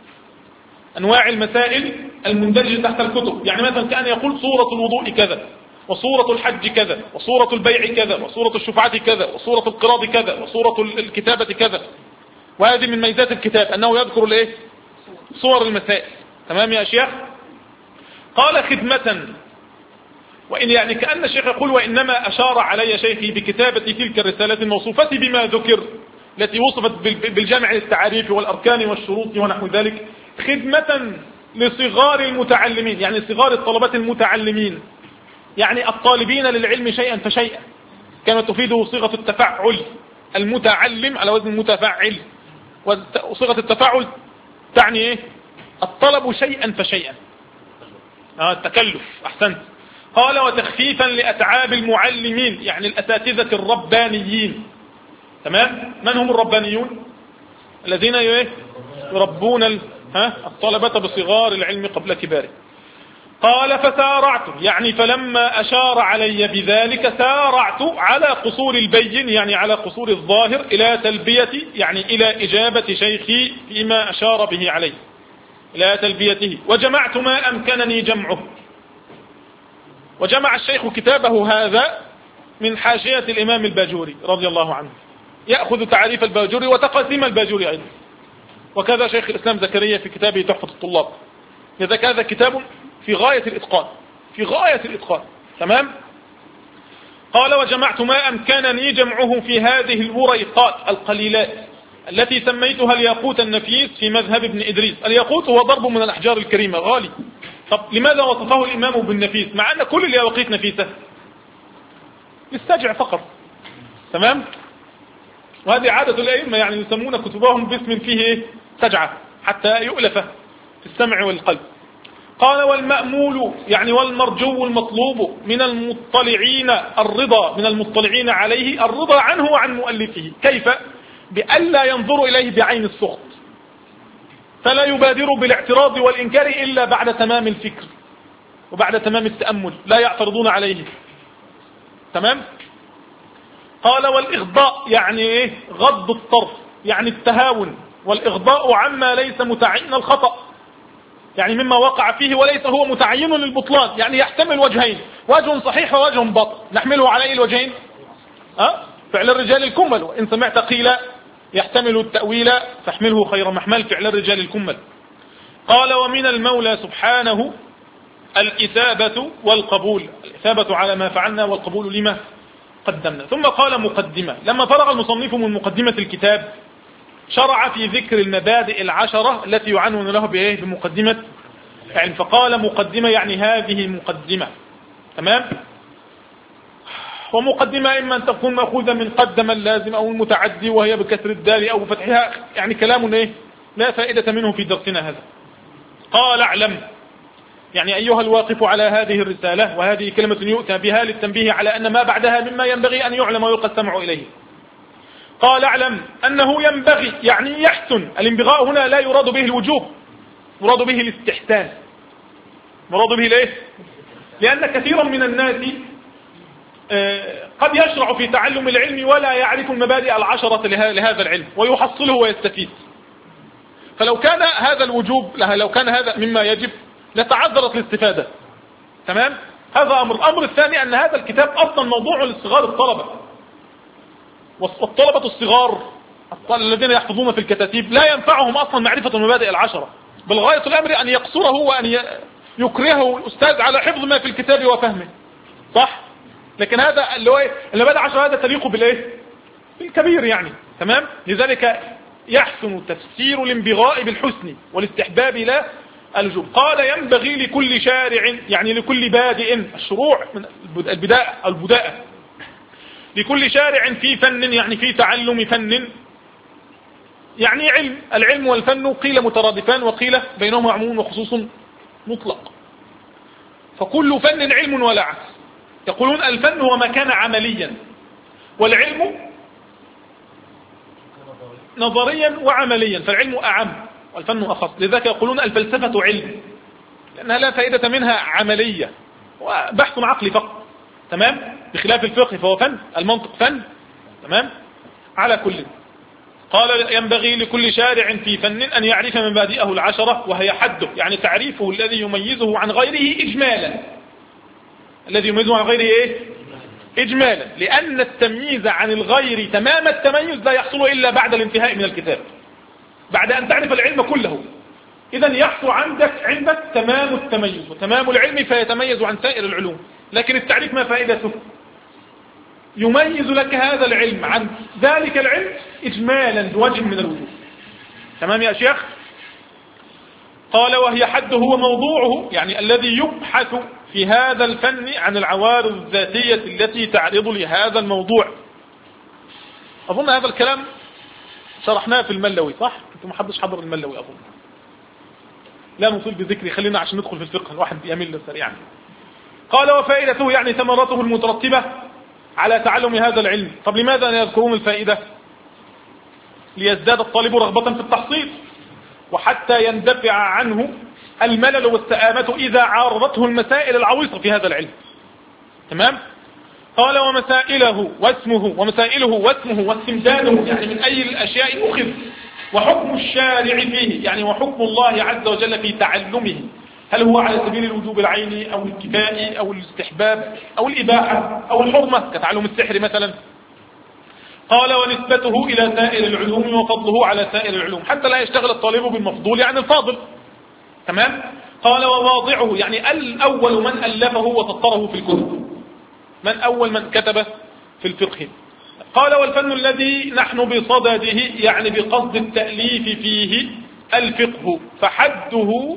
أنواع المسائل المندرجة تحت الكتب. يعني مثلا كأن يقول صورة الوضوء كذا، وصورة الحج كذا، وصورة البيع كذا، وصورة الشفعة كذا، وصورة القراض كذا، وصورة الكتابة كذا. وهذه من ميزات الكتاب أنه يذكر الايه؟ صور المسائل، تمام يا شيخ؟ قال: خدمة. وإن يعني كأن الشيخ يقول: وإنما أشار علي شيخي بكتابة تلك الرسالة الموصوفة بما ذكر، التي وصفت بالجامع للتعاريف والأركان والشروط ونحو ذلك، خدمة لصغار المتعلمين، يعني صغار الطلبة المتعلمين، يعني الطالبين للعلم شيئا فشيئا، كما تفيده صيغة التفاعل، المتعلم على وزن المتفاعل، وصيغة التفاعل تعني ايه؟ الطلب شيئا فشيئا، آه التكلف. أحسنت. قال: وتخفيفا لأتعاب المعلمين، يعني الأساتذة الربانيين، تمام؟ من هم الربانيون؟ الذين يربون الطلبة بصغار العلم قبل كباره. قال: فسارعت، يعني فلما أشار علي بذلك سارعت على قصور البين، يعني على قصور الظاهر، إلى تلبية، يعني إلى إجابة شيخي فيما أشار به علي، إلى تلبيته. وجمعت ما أمكنني جمعه. وجمع الشيخ كتابه هذا من حاشية الإمام الباجوري رضي الله عنه، يأخذ تعريف الباجوري وتقاسيم الباجوري أيضا، وكذا شيخ الإسلام زكريا في كتابه تحفة الطلاب. إذا هذا كتاب في غاية الإتقان، في غاية الإتقان. تمام. قال: وجمعت ما أمكنني جمعه في هذه الوريقات القليلات التي سميتها الياقوت النفيس في مذهب ابن إدريس. الياقوت هو ضرب من الأحجار الكريمة غالي. طب لماذا وصفه الإمام بالنفيس مع أن كل الياقوت نفيسة؟ للسجع فقط. تمام. وهذه عادة الأئمة، يعني يسمون كتبهم باسم فيه سجعة حتى يؤلف في السمع والقلب. قال: والمأمول يعني والمرجو المطلوب من المطلعين الرضا من المطلعين عليه الرضا عنه وعن مؤلفه. كيف؟ بألا ينظروا إليه بعين السخط، فلا يبادروا بالاعتراض والإنكار إلا بعد تمام الفكر وبعد تمام التأمل، لا يعترضون عليه. تمام. قال: والإغضاء يعني إيه؟ غض الطرف، يعني التهاون، والإغضاء عما ليس متعين الخطأ، يعني مما وقع فيه وليس هو متعين للبطلان، يعني يحتمل وجهين، وجه صحيح ووجه باطل، نحمله على أي الوجهين؟ أه؟ فعل الرجال الكمل، وإن سمعت قيل يحتمل التأويل فاحمله خير محمل، فعل الرجال الكمل. قال: ومن المولى سبحانه الإثابة والقبول، الإثابة على ما فعلنا والقبول لما قدمنا. ثم قال مقدمة. لما فرغ المصنف من مقدمة الكتاب شرع في ذكر المبادئ العشرة التي يعنون له بإيه؟ بمقدمة يعني. فقال مقدمة يعني هذه مقدمة. تمام. ومقدمة إما أن تكون مأخوذة من قدم اللازم أو المتعدي وهي بكسر الدال أو بفتحها، يعني كلام إيه؟ لا فائدة منه في درسنا هذا. قال: اعلم يعني أيها الواقف على هذه الرسالة، وهذه كلمة يؤتى بها للتنبيه على أن ما بعدها مما ينبغي أن يعلم ويلقى السمع إليه. قال: اعلم أنه ينبغي يعني يحسن. الانبغاء هنا لا يراد به الوجوب، يراد به الاستحسان. مراد به ليه؟ لأن كثيرا من الناس قد يشرع في تعلم العلم ولا يعرف المبادئ العشرة لهذا العلم ويحصله ويستفيد. فلو كان هذا الوجوب لو كان هذا مما يجب لتعذرت الاستفادة. تمام. هذا أمر. الأمر الثاني أن هذا الكتاب أصلا موضوع لصغار الطلبة، والطلبة الصغار الذين يحفظون في الكتاتيب لا ينفعهم أصلا معرفة المبادئ العشرة، بل غاية الأمر أن يقصره وأن يكرهه الأستاذ على حفظ ما في الكتاب وفهمه. صح. لكن هذا اللي هو المبادئ العشرة هذا تليق بالإيه؟ بالكبير يعني. تمام. لذلك يحسن تفسير الانبغاء بالحسن والاستحباب لا الوجوب. قال: ينبغي لكل شارع يعني لكل بادئ، الشروع من البداء البداءة، لكل شارع في فن يعني في تعلم فن، يعني علم. العلم والفن قيل مترادفان وقيل بينهما عموم وخصوص مطلق، فكل فن علم ولا عكس. يقولون الفن هو ما كان عمليا، والعلم نظريا وعمليا، فالعلم أعم والفن أخص. لذلك يقولون الفلسفة علم لأنها لا فائدة منها عملية وبحث عقلي فقط. تمام. بخلاف الفقه فهو فن، المنطق فن. تمام. على كل. قال: ينبغي لكل شارع في فن أن يعرف مبادئه العشرة، وهي حده يعني تعريفه الذي يميزه عن غيره إجمالا. الذي يميزه عن غيره إيه؟ إجمالا، لأن التمييز عن الغير تمام التميز لا يحصل إلا بعد الانتهاء من الكتاب، بعد أن تعرف العلم كله. إذن يحصل عندك عندك تمام التميز وتمام العلم، فيتميز عن سائر العلوم. لكن التعريف ما فائدته؟ يميز لك هذا العلم عن ذلك العلم إجمالا بوجه من الوجوه. تمام يا شيخ. قال: وهي حده هو موضوعه يعني الذي يبحث في هذا الفن عن العوارض الذاتية التي تعرض لهذا الموضوع. أظن هذا الكلام شرحناه في الملوي، صح؟ انتم ما حدش حضر الملوي أظن. لا نطيل بذكري، خلينا عشان ندخل في الفقه، الواحد يميل سريعا. قال: وفائدته يعني ثمرته المترتبة على تعلم هذا العلم. طب لماذا يذكرون الفائدة؟ ليزداد الطالب رغبة في التحصيل، وحتى يندفع عنه الملل والسآمة إذا عارضته المسائل العويصة في هذا العلم. تمام. قال: ومسائله واسمه ومسائله واسمه واستمداده يعني من أي الأشياء أخذ، وحكم الشارع فيه يعني وحكم الله عز وجل في تعلمه، هل هو على سبيل الوجوب العيني أو الكفائي أو الاستحباب أو الإباحة أو الحرمة كتعلم السحر مثلا. قال ونسبته إلى سائر العلوم وفضله على سائر العلوم حتى لا يشتغل الطالب بالمفضول عن الفاضل. تمام. قال وواضعه يعني الأول من ألفه وسطره في الكتب، من أول من كتب في الفقه. قال والفن الذي نحن بصدده يعني بقصد التأليف فيه الفقه، فحده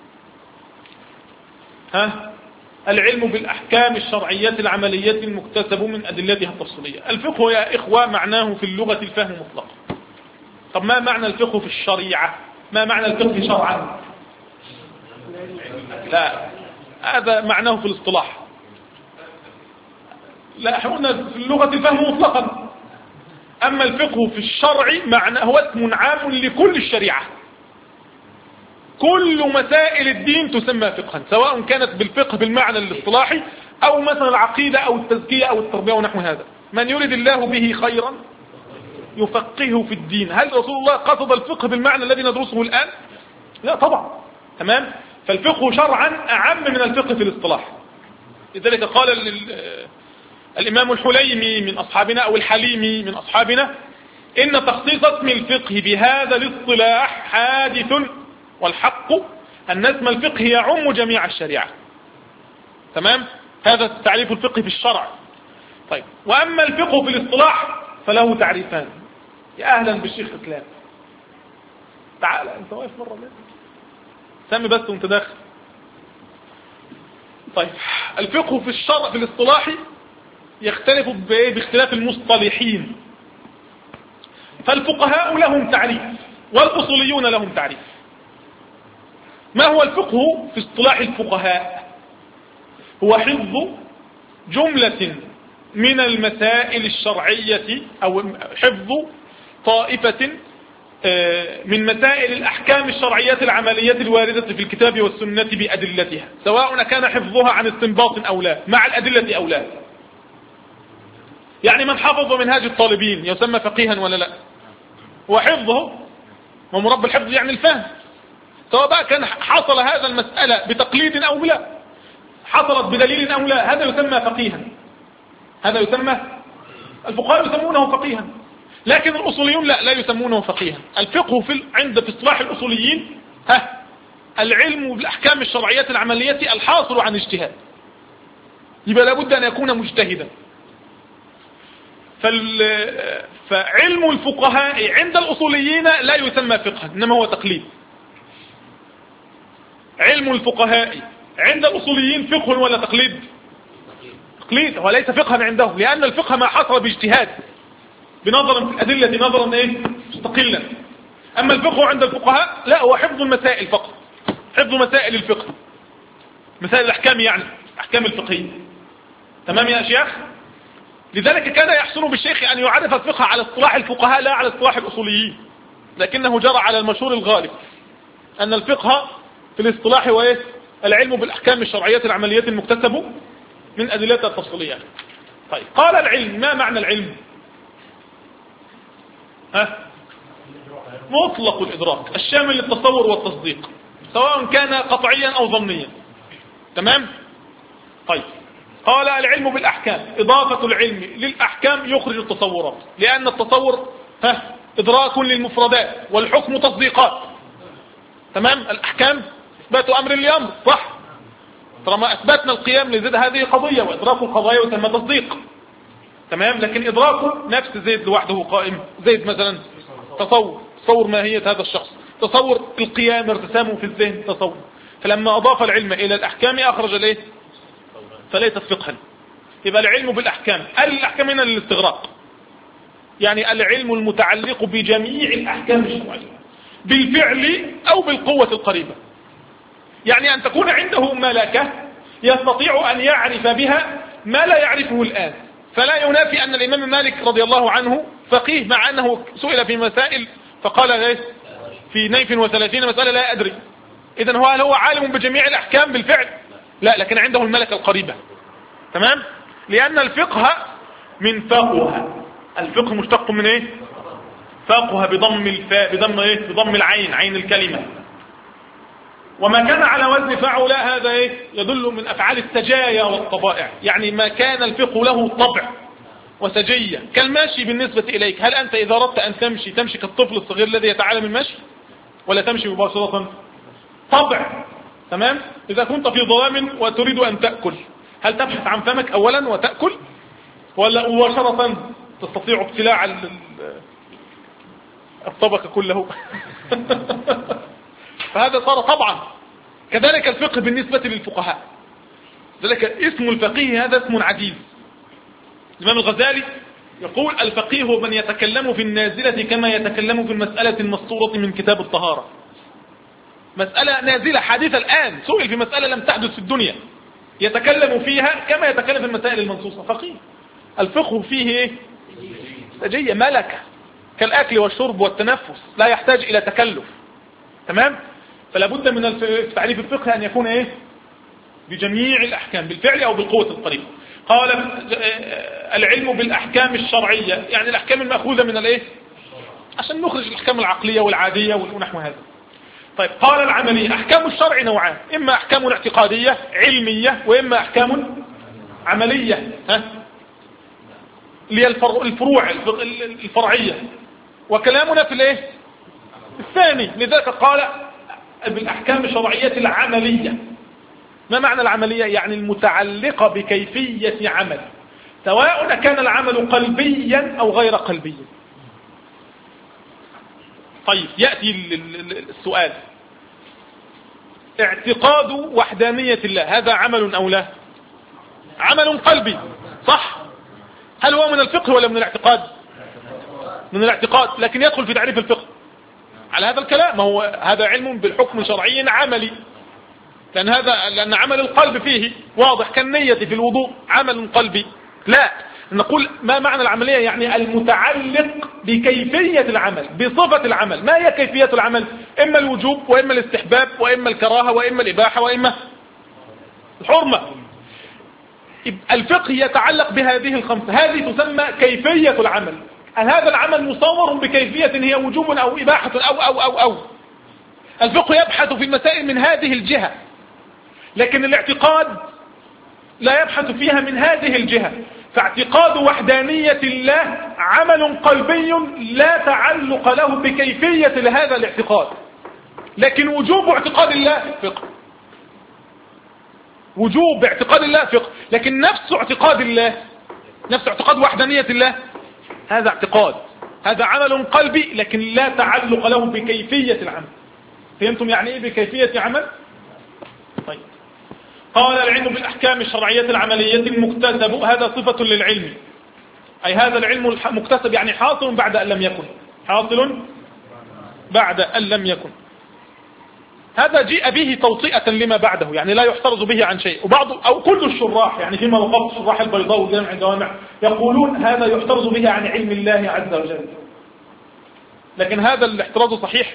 ها العلم بالأحكام الشرعية العملية المكتسب من أدلتها التفصيلية. الفقه يا إخوة معناه في اللغة الفهم مطلقا. طب ما معنى الفقه في الشريعة؟ ما معنى الفقه شرعا؟ لا، هذا معناه في الاصطلاح. لا، احنا قلنا في اللغة الفهم مطلقا. أما الفقه في الشرع معناه هو اسم عام لكل الشريعة. كل مسائل الدين تسمى فقها، سواء كانت بالفقه بالمعنى الاصطلاحي أو مثلا العقيدة أو التزكية أو التربية ونحو هذا. من يريد الله به خيرا يفقهه في الدين. هل رسول الله قصد الفقه بالمعنى الذي ندرسه الآن؟ لا طبعا. تمام. فالفقه شرعا أعم من الفقه في الاصطلاح. لذلك قال الإمام الحليمي من أصحابنا أو الحليمي من أصحابنا إن تخصيص اسم الفقه بهذا الاصطلاح حادث، والحق أن اسم الفقه يعم جميع الشريعة. تمام. هذا تعريف الفقه في الشرع. طيب، وأما الفقه في الاصطلاح فله تعريفان. يا أهلا بالشيخ إسلام، تعال أنت واقف مرة ليه؟ سمي بس وانت داخل. طيب، الفقه في الشرع في الاصطلاح يختلف باختلاف المصطلحين. فالفقهاء لهم تعريف والأصوليون لهم تعريف. ما هو الفقه في اصطلاح الفقهاء؟ هو حفظ جملة من المسائل الشرعية أو حفظ طائفة من مسائل الأحكام الشرعية العملية الواردة في الكتاب والسنة بأدلتها، سواء كان حفظها عن استنباط أو لا، مع الأدلة أو لا. يعني من حفظ منهاج الطالبين يسمى فقيها ولا لا؟ هو حفظه ومرب الحفظ يعني الفهم، سواء بقى كان حصل هذا المسألة بتقليد أو لا، حصلت بدليل أو لا، هذا يسمى فقيها. هذا يسمى الفقهاء يسمونه فقيها، لكن الأصوليون لا لا يسمونه فقيها. الفقه في عند في اصطلاح الأصوليين ها العلم بالأحكام الشرعية العملية الحاصل عن اجتهاد، يبقى لابد أن يكون مجتهدا. فعلم الفقهاء عند الأصوليين لا يسمى فقها، إنما هو تقليد. علم الفقهاء عند الأصوليين فقه ولا تقليد؟ تقليد، وليس فقها عندهم، لأن الفقه ما حصل باجتهاد بنظر في الأدلة نظرا ايه مستقلا. أما الفقه عند الفقهاء لا، هو حفظ المسائل فقط، حفظ مسائل الفقه، مسائل الأحكام يعني أحكام الفقهية. تمام يا شيخ؟ لذلك كان يحسن بالشيخ أن يعرف الفقه على اصطلاح الفقهاء لا على اصطلاح الأصوليين، لكنه جرى على المشهور الغالب أن الفقه في الاصطلاح هو ايه؟ العلم بالأحكام الشرعية العملية المكتسب من أدلتها التفصيلية. طيب، قال العلم، ما معنى العلم؟ ها؟ مطلق الإدراك الشامل للتصور والتصديق، سواء كان قطعيا أو ظنيا. تمام؟ طيب، قال العلم بالأحكام، إضافة العلم للأحكام يخرج التصورات، لأن التصور ها إدراك للمفردات والحكم تصديقات. تمام؟ الأحكام إثبات أمر لأمر، صح؟ طالما أثبتنا القيام لزيد هذه قضية، وإدراك القضايا يسمى تصديق. تمام؟ لكن إدراكه نفس زيد لوحده قائم، زيد مثلا تصور، تصور ماهية هذا الشخص، تصور القيام ارتسامه في الذهن، تصور. فلما أضاف العلم إلى الأحكام أخرج ليه؟ فليست فقها. يبقى العلم بالأحكام، الأحكام هنا للاستغراق، يعني العلم المتعلق بجميع الأحكام الشرعية بالفعل أو بالقوة القريبة. يعني أن تكون عنده ملكة يستطيع أن يعرف بها ما لا يعرفه الآن. فلا ينافي أن الإمام مالك رضي الله عنه فقيه، مع أنه سئل في مسائل فقال ايه في نيف وثلاثين مسألة لا أدري. إذن هو هل هو عالم بجميع الأحكام بالفعل؟ لا، لكن عنده الملكة القريبة. تمام؟ لأن الفقه من فقه، الفقه مشتق من ايه؟ فقه بضم الفاء، بضم ايه؟ بضم العين، عين الكلمة. وما كان على وزن فعل هذا إيه؟ يدل من أفعال السجايا والطبائع، يعني ما كان الفقه له طبع وسجية كالماشي بالنسبة إليك. هل أنت إذا أردت أن تمشي تمشي كالطفل الصغير الذي يتعلم المشي ولا تمشي مباشرة؟ طبع. تمام. إذا كنت في ظلام وتريد أن تأكل هل تبحث عن فمك أولا وتأكل ولا مباشرة تستطيع ابتلاع الطبق كله؟ فهذا صار طبعا. كذلك الفقه بالنسبة للفقهاء، ذلك اسم الفقيه هذا اسم عزيز. الإمام الغزالي يقول الفقيه هو من يتكلم في النازلة كما يتكلم في المسألة المسطورة من كتاب الطهارة. مسألة نازلة حادثة الآن، سئل في مسألة لم تحدث في الدنيا يتكلم فيها كما يتكلم في المسائل المنصوصة. فقيه. الفقه فيه ايه؟ سجية ملكة كالأكل والشرب والتنفس، لا يحتاج إلى تكلف. تمام. فلا بد من تعريف الفقه أن يكون ايه؟ بجميع الأحكام بالفعل أو بالقوة القريبة. قال العلم بالأحكام الشرعية، يعني الأحكام المأخوذة من الايه؟ عشان نخرج الأحكام العقلية والعادية ونحو هذا. طيب قال العملية. أحكام الشرع نوعان، إما أحكام اعتقادية علمية وإما أحكام عملية ها اللي هي الفروع الفرعية، وكلامنا في الايه؟ الثاني. لذلك قال بالأحكام الشرعية العملية. ما معنى العملية؟ يعني المتعلقة بكيفية عمل، سواء كان العمل قلبيا أو غير قلبيا. طيب يأتي السؤال، اعتقاد وحدانية الله هذا عمل أو لا؟ عمل قلبي صح؟ هل هو من الفقه ولا من الاعتقاد؟ من الاعتقاد، لكن يدخل في تعريف الفقه على هذا الكلام. ما هو هذا علم بالحكم شرعي عملي، لأن هذا لأن عمل القلب فيه واضح كالنية في الوضوء عمل قلبي. لا، نقول ما معنى العملية؟ يعني المتعلق بكيفية العمل بصفة العمل. ما هي كيفية العمل؟ إما الوجوب وإما الاستحباب وإما الكراهة وإما الإباحة وإما الحرمة. الفقه يتعلق بهذه الخمسة، هذه تسمى كيفية العمل. هذا العمل مصور بكيفية هي وجوب أو إباحة أو أو أو أو الفقه يبحث في المسائل من هذه الجهة، لكن الاعتقاد لا يبحث فيها من هذه الجهة. فاعتقاد وحدانية الله عمل قلبي لا تعلق له بكيفية لهذا الاعتقاد، لكن وجوب اعتقاد الله فقه. وجوب اعتقاد الله فقه، لكن نفس اعتقاد الله، نفس اعتقاد وحدانية الله هذا اعتقاد، هذا عمل قلبي لكن لا تعلق له بكيفية العمل. فهمتم يعني ايه بكيفية عمل؟ طيب قال العلم بالأحكام الشرعية العملية المكتسب، هذا صفة للعلم، أي هذا العلم مكتسب يعني حاصل بعد أن لم يكن، حاصل بعد أن لم يكن. هذا جيء به توطئة لما بعده، يعني لا يحترز به عن شيء. وبعض أو كل الشراح يعني فيما وقفت شراح البيضاء وجامع الجوامع يقولون هذا يحترز به عن علم الله عز وجل، لكن هذا الاحتراز صحيح؟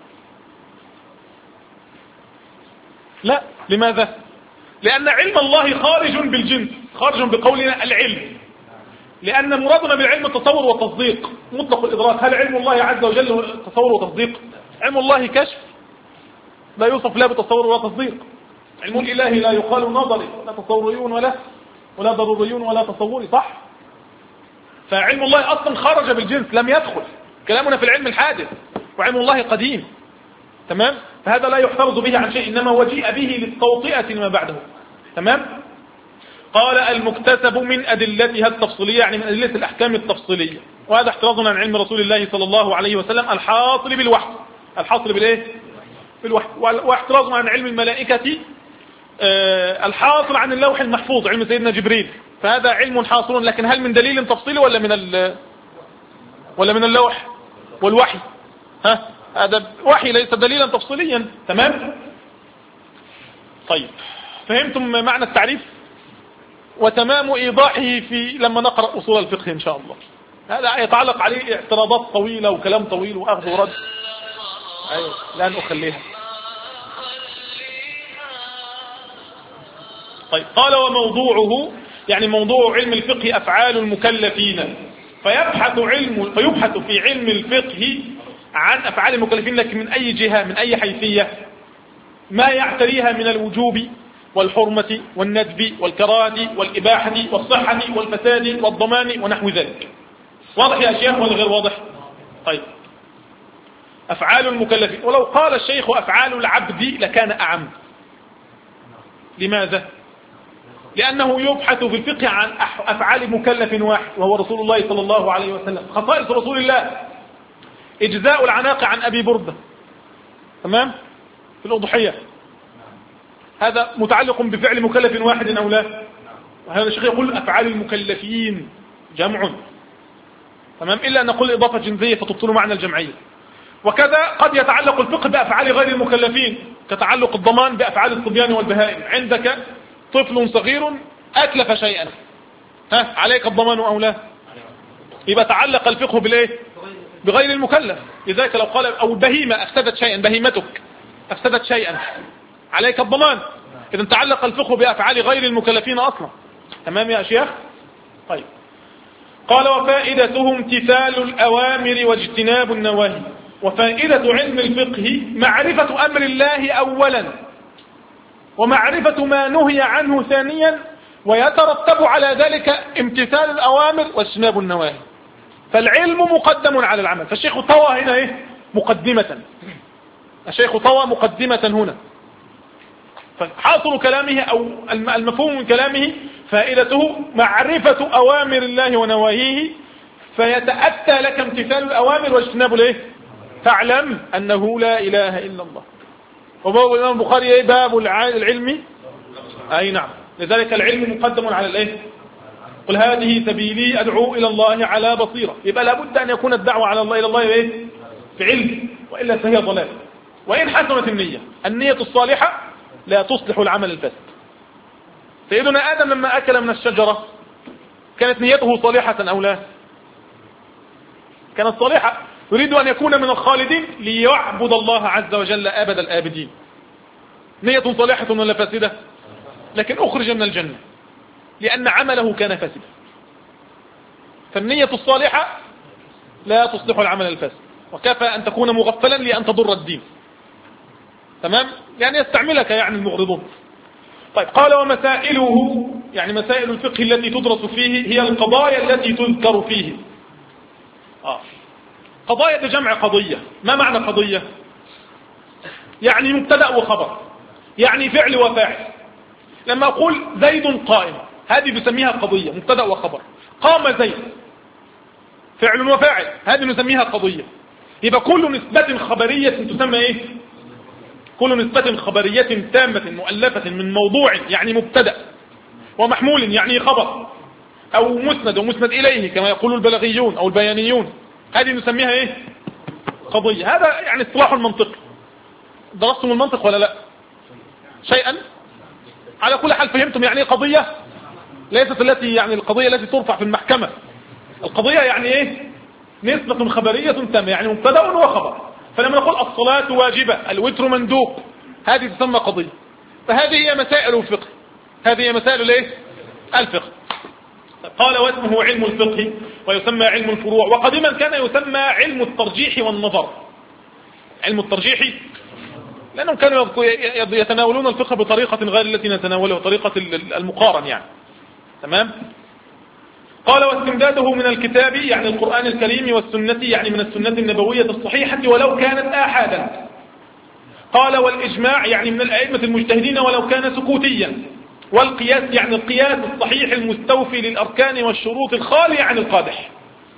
لا. لماذا؟ لأن علم الله خارج بالجنس، خارج بقولنا العلم، لأن مرادنا بالعلم التصور والتصديق مطلق الإدراك. هل علم الله عز وجل تصور وتصديق؟ علم الله كشف لا يوصف لا بتصور ولا تصديق. علم الإله لا يقال نظري ولا تصوريون ولا ولا ضروريون ولا تصوري، صح؟ فعلم الله أصلا خرج بالجنس لم يدخل. كلامنا في العلم الحادث، وعلم الله قديم. تمام؟ فهذا لا يحترز به عن شيء، إنما وجيء به للتوطئة لما بعده. تمام؟ قال المكتسب من أدلتها التفصيلية، يعني من أدلة الأحكام التفصيلية، وهذا احترازنا عن علم رسول الله صلى الله عليه وسلم الحاصل بالوحي، الحاصل بالإيه؟ بالوحي. واحترازنا عن علم الملائكة آه الحاصل عن اللوح المحفوظ، علم سيدنا جبريل، فهذا علم حاصل. لكن هل من دليل تفصيلي ولا من ولا من اللوح والوحي؟ ها، هذا وحي ليس دليلا تفصيليا. تمام؟ طيب فهمتم معنى التعريف وتمام إيضاحه في لما نقرأ أصول الفقه إن شاء الله. هذا يتعلق عليه اعتراضات طويلة وكلام طويل وأخذ ورد، أيوة لن أخليها. طيب قال وموضوعه، يعني موضوع علم الفقه أفعال المكلفين، فيبحث علم فيبحث في علم الفقه عن أفعال المكلفين، لكن من أي جهة، من أي حيثية؟ ما يعتريها من الوجوب والحرمة والندب والكراهة والإباحة والصحة والفساد والضمان ونحو ذلك. واضح يا شيخ ولا غير واضح؟ طيب، أفعال المكلفين، ولو قال الشيخ أفعال العبد لكان أعم. لماذا؟ لأنه يبحث في الفقه عن أفعال مكلف واحد وهو رسول الله صلى الله عليه وسلم. خصائص رسول الله: إجزاء العناق عن أبي بردة، تمام، في الأضحية، هذا متعلق بفعل مكلف واحد أو لا؟ وهذا الشيخ يقول أفعال المكلفين جمع، تمام، إلا أن نقول إضافة جنسية فتبطل معنى الجمعية. وكذا قد يتعلق الفقه بأفعال غير المكلفين، كتعلق الضمان بأفعال الصبيان والبهائم. عندك طفل صغير أتلف شيئا، ها عليك الضمان أو لا؟ يبقى تعلق الفقه بالإيه؟ بغير المكلف. لذلك لو قال أو البهيمة أفسدت شيئا، بهيمتك أفسدت شيئا، عليك الضمان. إذا تعلق الفقه بأفعال غير المكلفين أصلا. تمام يا شيخ؟ طيب، قال وفائدته امتثال الأوامر واجتناب النواهي. وفائدة علم الفقه معرفة أمر الله أولا، ومعرفة ما نهي عنه ثانيا، ويترتب على ذلك امتثال الأوامر واجتناب النواهي. فالعلم مقدم على العمل. فالشيخ طوى هنا إيه؟ مقدمة. الشيخ طوى مقدمة هنا. فحاصل كلامه أو المفهوم من كلامه فائدته معرفة أوامر الله ونواهيه، فيتأتى لك امتثال الأوامر واجتناب الايه؟ فاعلم أنه لا إله إلا الله. وباب الإمام البخاري باب العلم، أي نعم، لذلك العلم مقدم على الايه؟ قل هذه سبيلي أدعو إلى الله على بصيرة. يبقى لابد أن يكون الدعوة على الله إلى الله إيه؟ بعلم، وإلا فهي ضلال. وإن حسنت النية، النية الصالحة لا تصلح العمل الفاسد. سيدنا آدم لما أكل من الشجرة كانت نيته صالحة أو لا؟ كانت صالحة، يريد أن يكون من الخالدين ليعبد الله عز وجل أبد الآبدين. نية صالحة ولا فاسدة؟ لكن أخرج من الجنة لأن عمله كان فاسدا. فالنية الصالحة لا تصلح العمل الفاسد، وكفى أن تكون مغفلا لأن تضر الدين، تمام، يعني يستعملك يعني المغرضون. طيب، قال ومسائله، يعني مسائل الفقه التي تدرس فيه هي القضايا التي تذكر فيه. آه. قضايا جمع قضية. ما معنى قضية؟ يعني مبتدأ وخبر، يعني فعل وفاعل. لما أقول زيد قائم، هذه بسميها قضية، مبتدأ وخبر. قام زيد، فعل وفاعل، هذه نسميها قضية. يبقى كل نسبة خبرية تسمى إيه؟ كل نسبة خبرية تامة مؤلفة من موضوع يعني مبتدأ، ومحمول يعني خبر، أو مسند ومسند إليه كما يقول البلاغيون أو البيانيون، هذه نسميها إيه؟ قضية. هذا يعني اصطلاح المنطق. درستم المنطق ولا لا؟ شيئا؟ على كل حال فهمتم يعني ايه قضية؟ ليست التي يعني القضية التي ترفع في المحكمة. القضية يعني ايه؟ نسبة خبرية تامة، يعني مبتدأ وخبر. فلما نقول الصلاة واجبة، الوتر مندوب، هذه تسمى قضية. فهذه هي مسائل الفقه، هذه هي مسائل الايه؟ الفقه. قال واسمه علم الفقه ويسمى علم الفروع، وقديما كان يسمى علم الترجيح والنظر. علم الترجيح لأنهم كانوا يتناولون الفقه بطريقة غير التي نتناولها، طريقة المقارن يعني، تمام. قال واستمداده من الكتاب يعني القرآن الكريم، والسنة يعني من السنة النبوية الصحيحة ولو كانت آحادا. قال والإجماع يعني من الأئمة المجتهدين ولو كان سكوتيا. والقياس يعني القياس الصحيح المستوفي للأركان والشروط الخالي عن القادح.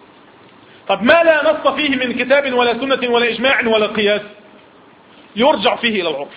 طب ما لا نص فيه من كتاب ولا سنة ولا إجماع ولا قياس يرجع فيه إلى العرف،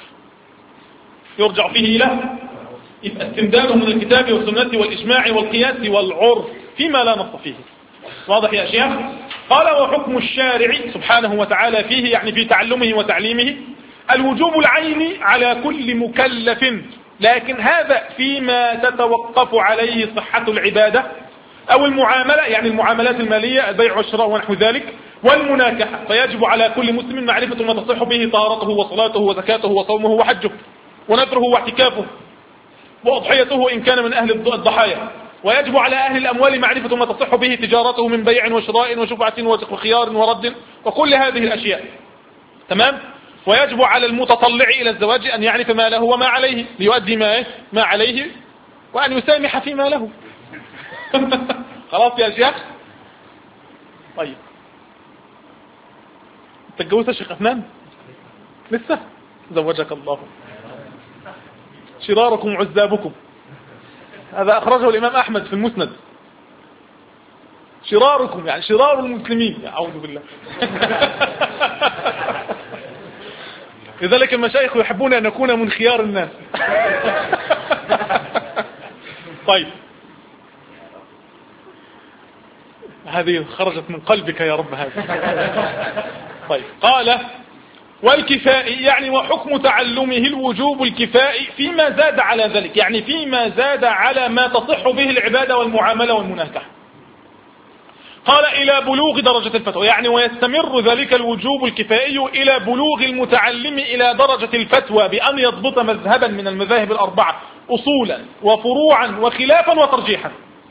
يرجع فيه إلى يبقى استمداده من الكتاب والسنة والإجماع والقياس والعرف فيما لا نص فيه. واضح يا شيخ؟ قال وحكم الشارع سبحانه وتعالى فيه يعني في تعلمه وتعليمه الوجوب العيني على كل مكلف، لكن هذا فيما تتوقف عليه صحة العبادة أو المعاملة يعني المعاملات المالية، البيع والشراء ونحو ذلك، والمناكحة. فيجب على كل مسلم معرفة ما تصح به طهارته وصلاته وزكاته وصومه وحجه ونذره واعتكافه وأضحيته إن كان من أهل الضحايا. ويجب على أهل الأموال معرفة ما تصح به تجارته من بيع وشراء وشفعة وخيار ورد وكل هذه الأشياء، تمام. ويجب على المتطلع إلى الزواج أن يعرف ما له وما عليه ليؤدي ما, ما عليه وأن يسامح فيما له. خلاص يا شيخ. طيب تتجوز يا شيخ أفنان لسه؟ زوجك الله. شراركم عزابكم، هذا أخرجه الإمام أحمد في المسند. شراركم يعني شرار المسلمين، أعوذ بالله. لذلك المشايخ يحبون أن نكون من خيار الناس. طيب هذه خرجت من قلبك يا رب هذه. طيب قال والكفائي يعني وحكم تعلمه الوجوب الكفائي فيما زاد على ذلك، يعني فيما زاد على ما تصح به العبادة والمعاملة والمناكحة. قال إلى بلوغ درجة الفتوى، يعني ويستمر ذلك الوجوب الكفائي إلى بلوغ المتعلم إلى درجة الفتوى بأن يضبط مذهبا من المذاهب الأربعة أصولا وفروعا وخلافا وترجيحا.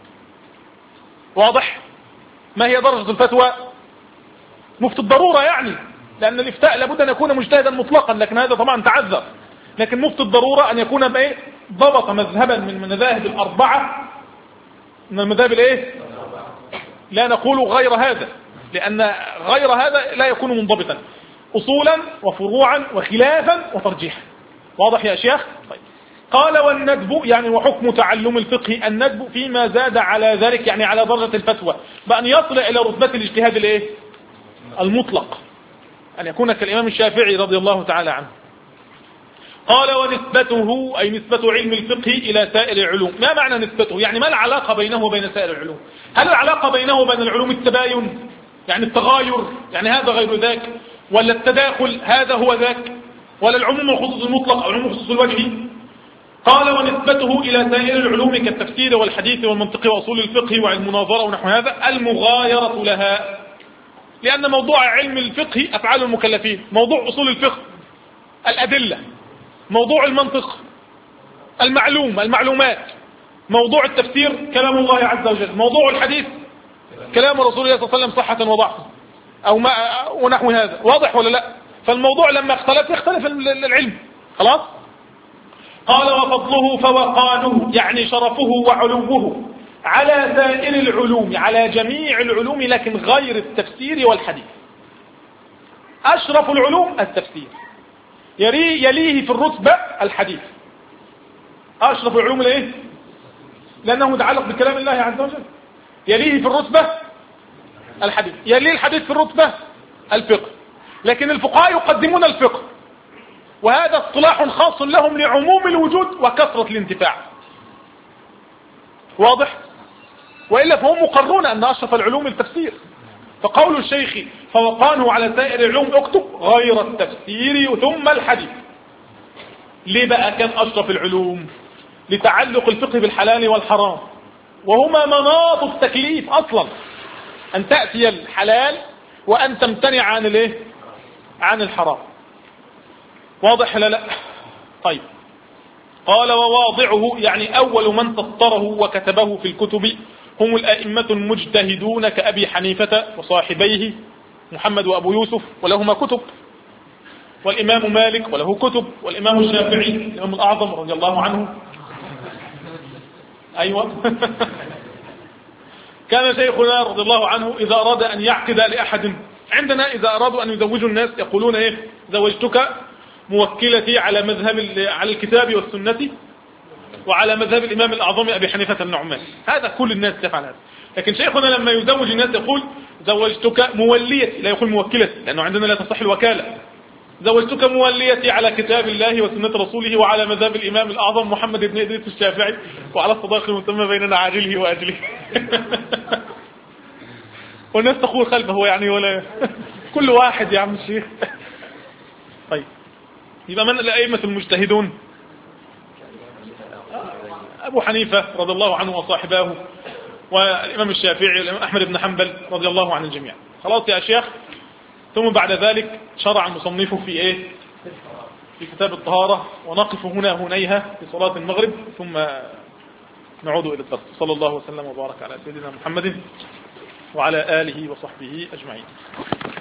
واضح؟ ما هي درجة الفتوى؟ مفتي الضرورة يعني، لأن الإفتاء لابد أن يكون مجتهدا مطلقا، لكن هذا طبعا تعذر. لكن مفتي الضرورة أن يكون بإيه؟ ضبط مذهبا من المذاهب الأربعة، من المذاهب الإيه؟ لا نقول غير هذا، لأن غير هذا لا يكون منضبطا، أصولا وفروعا وخلافا وترجيحا. واضح يا شيخ؟ طيب. قال والندب يعني وحكم تعلم الفقه الندب فيما زاد على ذلك، يعني على درجة الفتوى بأن يصل إلى رتبة الاجتهاد الايه؟ المطلق، أن يكون كالإمام الشافعي رضي الله تعالى عنه. قال ونسبته أي نسبة علم الفقه إلى سائر العلوم. ما معنى نسبته؟ يعني ما العلاقة بينه وبين سائر العلوم؟ هل العلاقة بينه وبين العلوم التباين، يعني التغاير، يعني هذا غير ذاك، ولا التداخل هذا هو ذاك، ولا العموم والخصوص المطلق أو العموم والخصوص الوجهي؟ قال ونسبته إلى سائر العلوم كالتفسير والحديث والمنطق وأصول الفقه وعلم المناظرة ونحو هذا المغايرة لها، لأن موضوع علم الفقه أفعال المكلفين، موضوع أصول الفقه الأدلة، موضوع المنطق المعلوم المعلومات، موضوع التفسير كلام الله عز وجل، موضوع الحديث كلام رسول الله صلى الله عليه وسلم صحة وضعفا أو ما ونحو هذا. واضح ولا لا؟ فالموضوع لما اختلف يختلف العلم. خلاص. قال وفضله فوقانه يعني شرفه وعلوه على سائر العلوم، على جميع العلوم لكن غير التفسير والحديث. أشرف العلوم التفسير، يليه في الرتبة الحديث. أشرف العلوم الايه؟ لأنه متعلق بكلام الله عز وجل. يليه في الرتبة الحديث، يليه الحديث في الرتبة الفقه، لكن الفقهاء يقدمون الفقه، وهذا اصطلاح خاص لهم لعموم الوجود وكثرة الانتفاع. واضح؟ وإلا فهم مقرون أن أشرف العلوم التفسير، فقول الشيخ فوقانه على سائر العلوم اكتب غير التفسير ثم الحديث. ليه بقى كان أشرف العلوم؟ لتعلق الفقه بالحلال والحرام، وهما مناط التكليف أصلا، أن تأتي الحلال وأن تمتنع عن الايه؟ عن الحرام. واضح لا لا؟ طيب. قال وواضعه يعني أول من تسطره وكتبه في الكتب هم الأئمة المجتهدون كأبي حنيفة وصاحبيه محمد وأبو يوسف ولهما كتب، والإمام مالك وله كتب، والإمام الشافعي الإمام الأعظم رضي الله عنه. أيوة. كان شيخنا رضي الله عنه إذا أراد أن يعقد لأحد عندنا، إذا أرادوا أن يزوجوا الناس يقولون إيه؟ زوجتك موكلتي على مذهب على الكتاب والسنة وعلى مذهب الإمام الأعظم أبي حنيفة النعمان. هذا كل الناس تفعل هذا، لكن شيخنا لما يزوج الناس يقول زوجتك موليتي، لا يقول موكلتي لأنه عندنا لا تصح الوكالة. زوجتك موليتي على كتاب الله وسنة رسوله وعلى مذهب الإمام الأعظم محمد بن إدريس الشافعي وعلى الصداقة المسمى بيننا عاجله وأجله. والناس تقول خلفه يعني ولا كل واحد يا عم الشيخ. طيب يبقى من الأئمة المجتهدون؟ أبو حنيفة رضي الله عنه وصاحباه، والإمام الشافعي والإمام أحمد بن حنبل رضي الله عن الجميع. خلاص يا شيخ. ثم بعد ذلك شرع المصنف في إيه؟ في كتاب الطهارة، ونقف هنا هنيها في صلاة المغرب ثم نعود إلى الدرس. صلى الله وسلم وبارك على سيدنا محمد وعلى آله وصحبه أجمعين.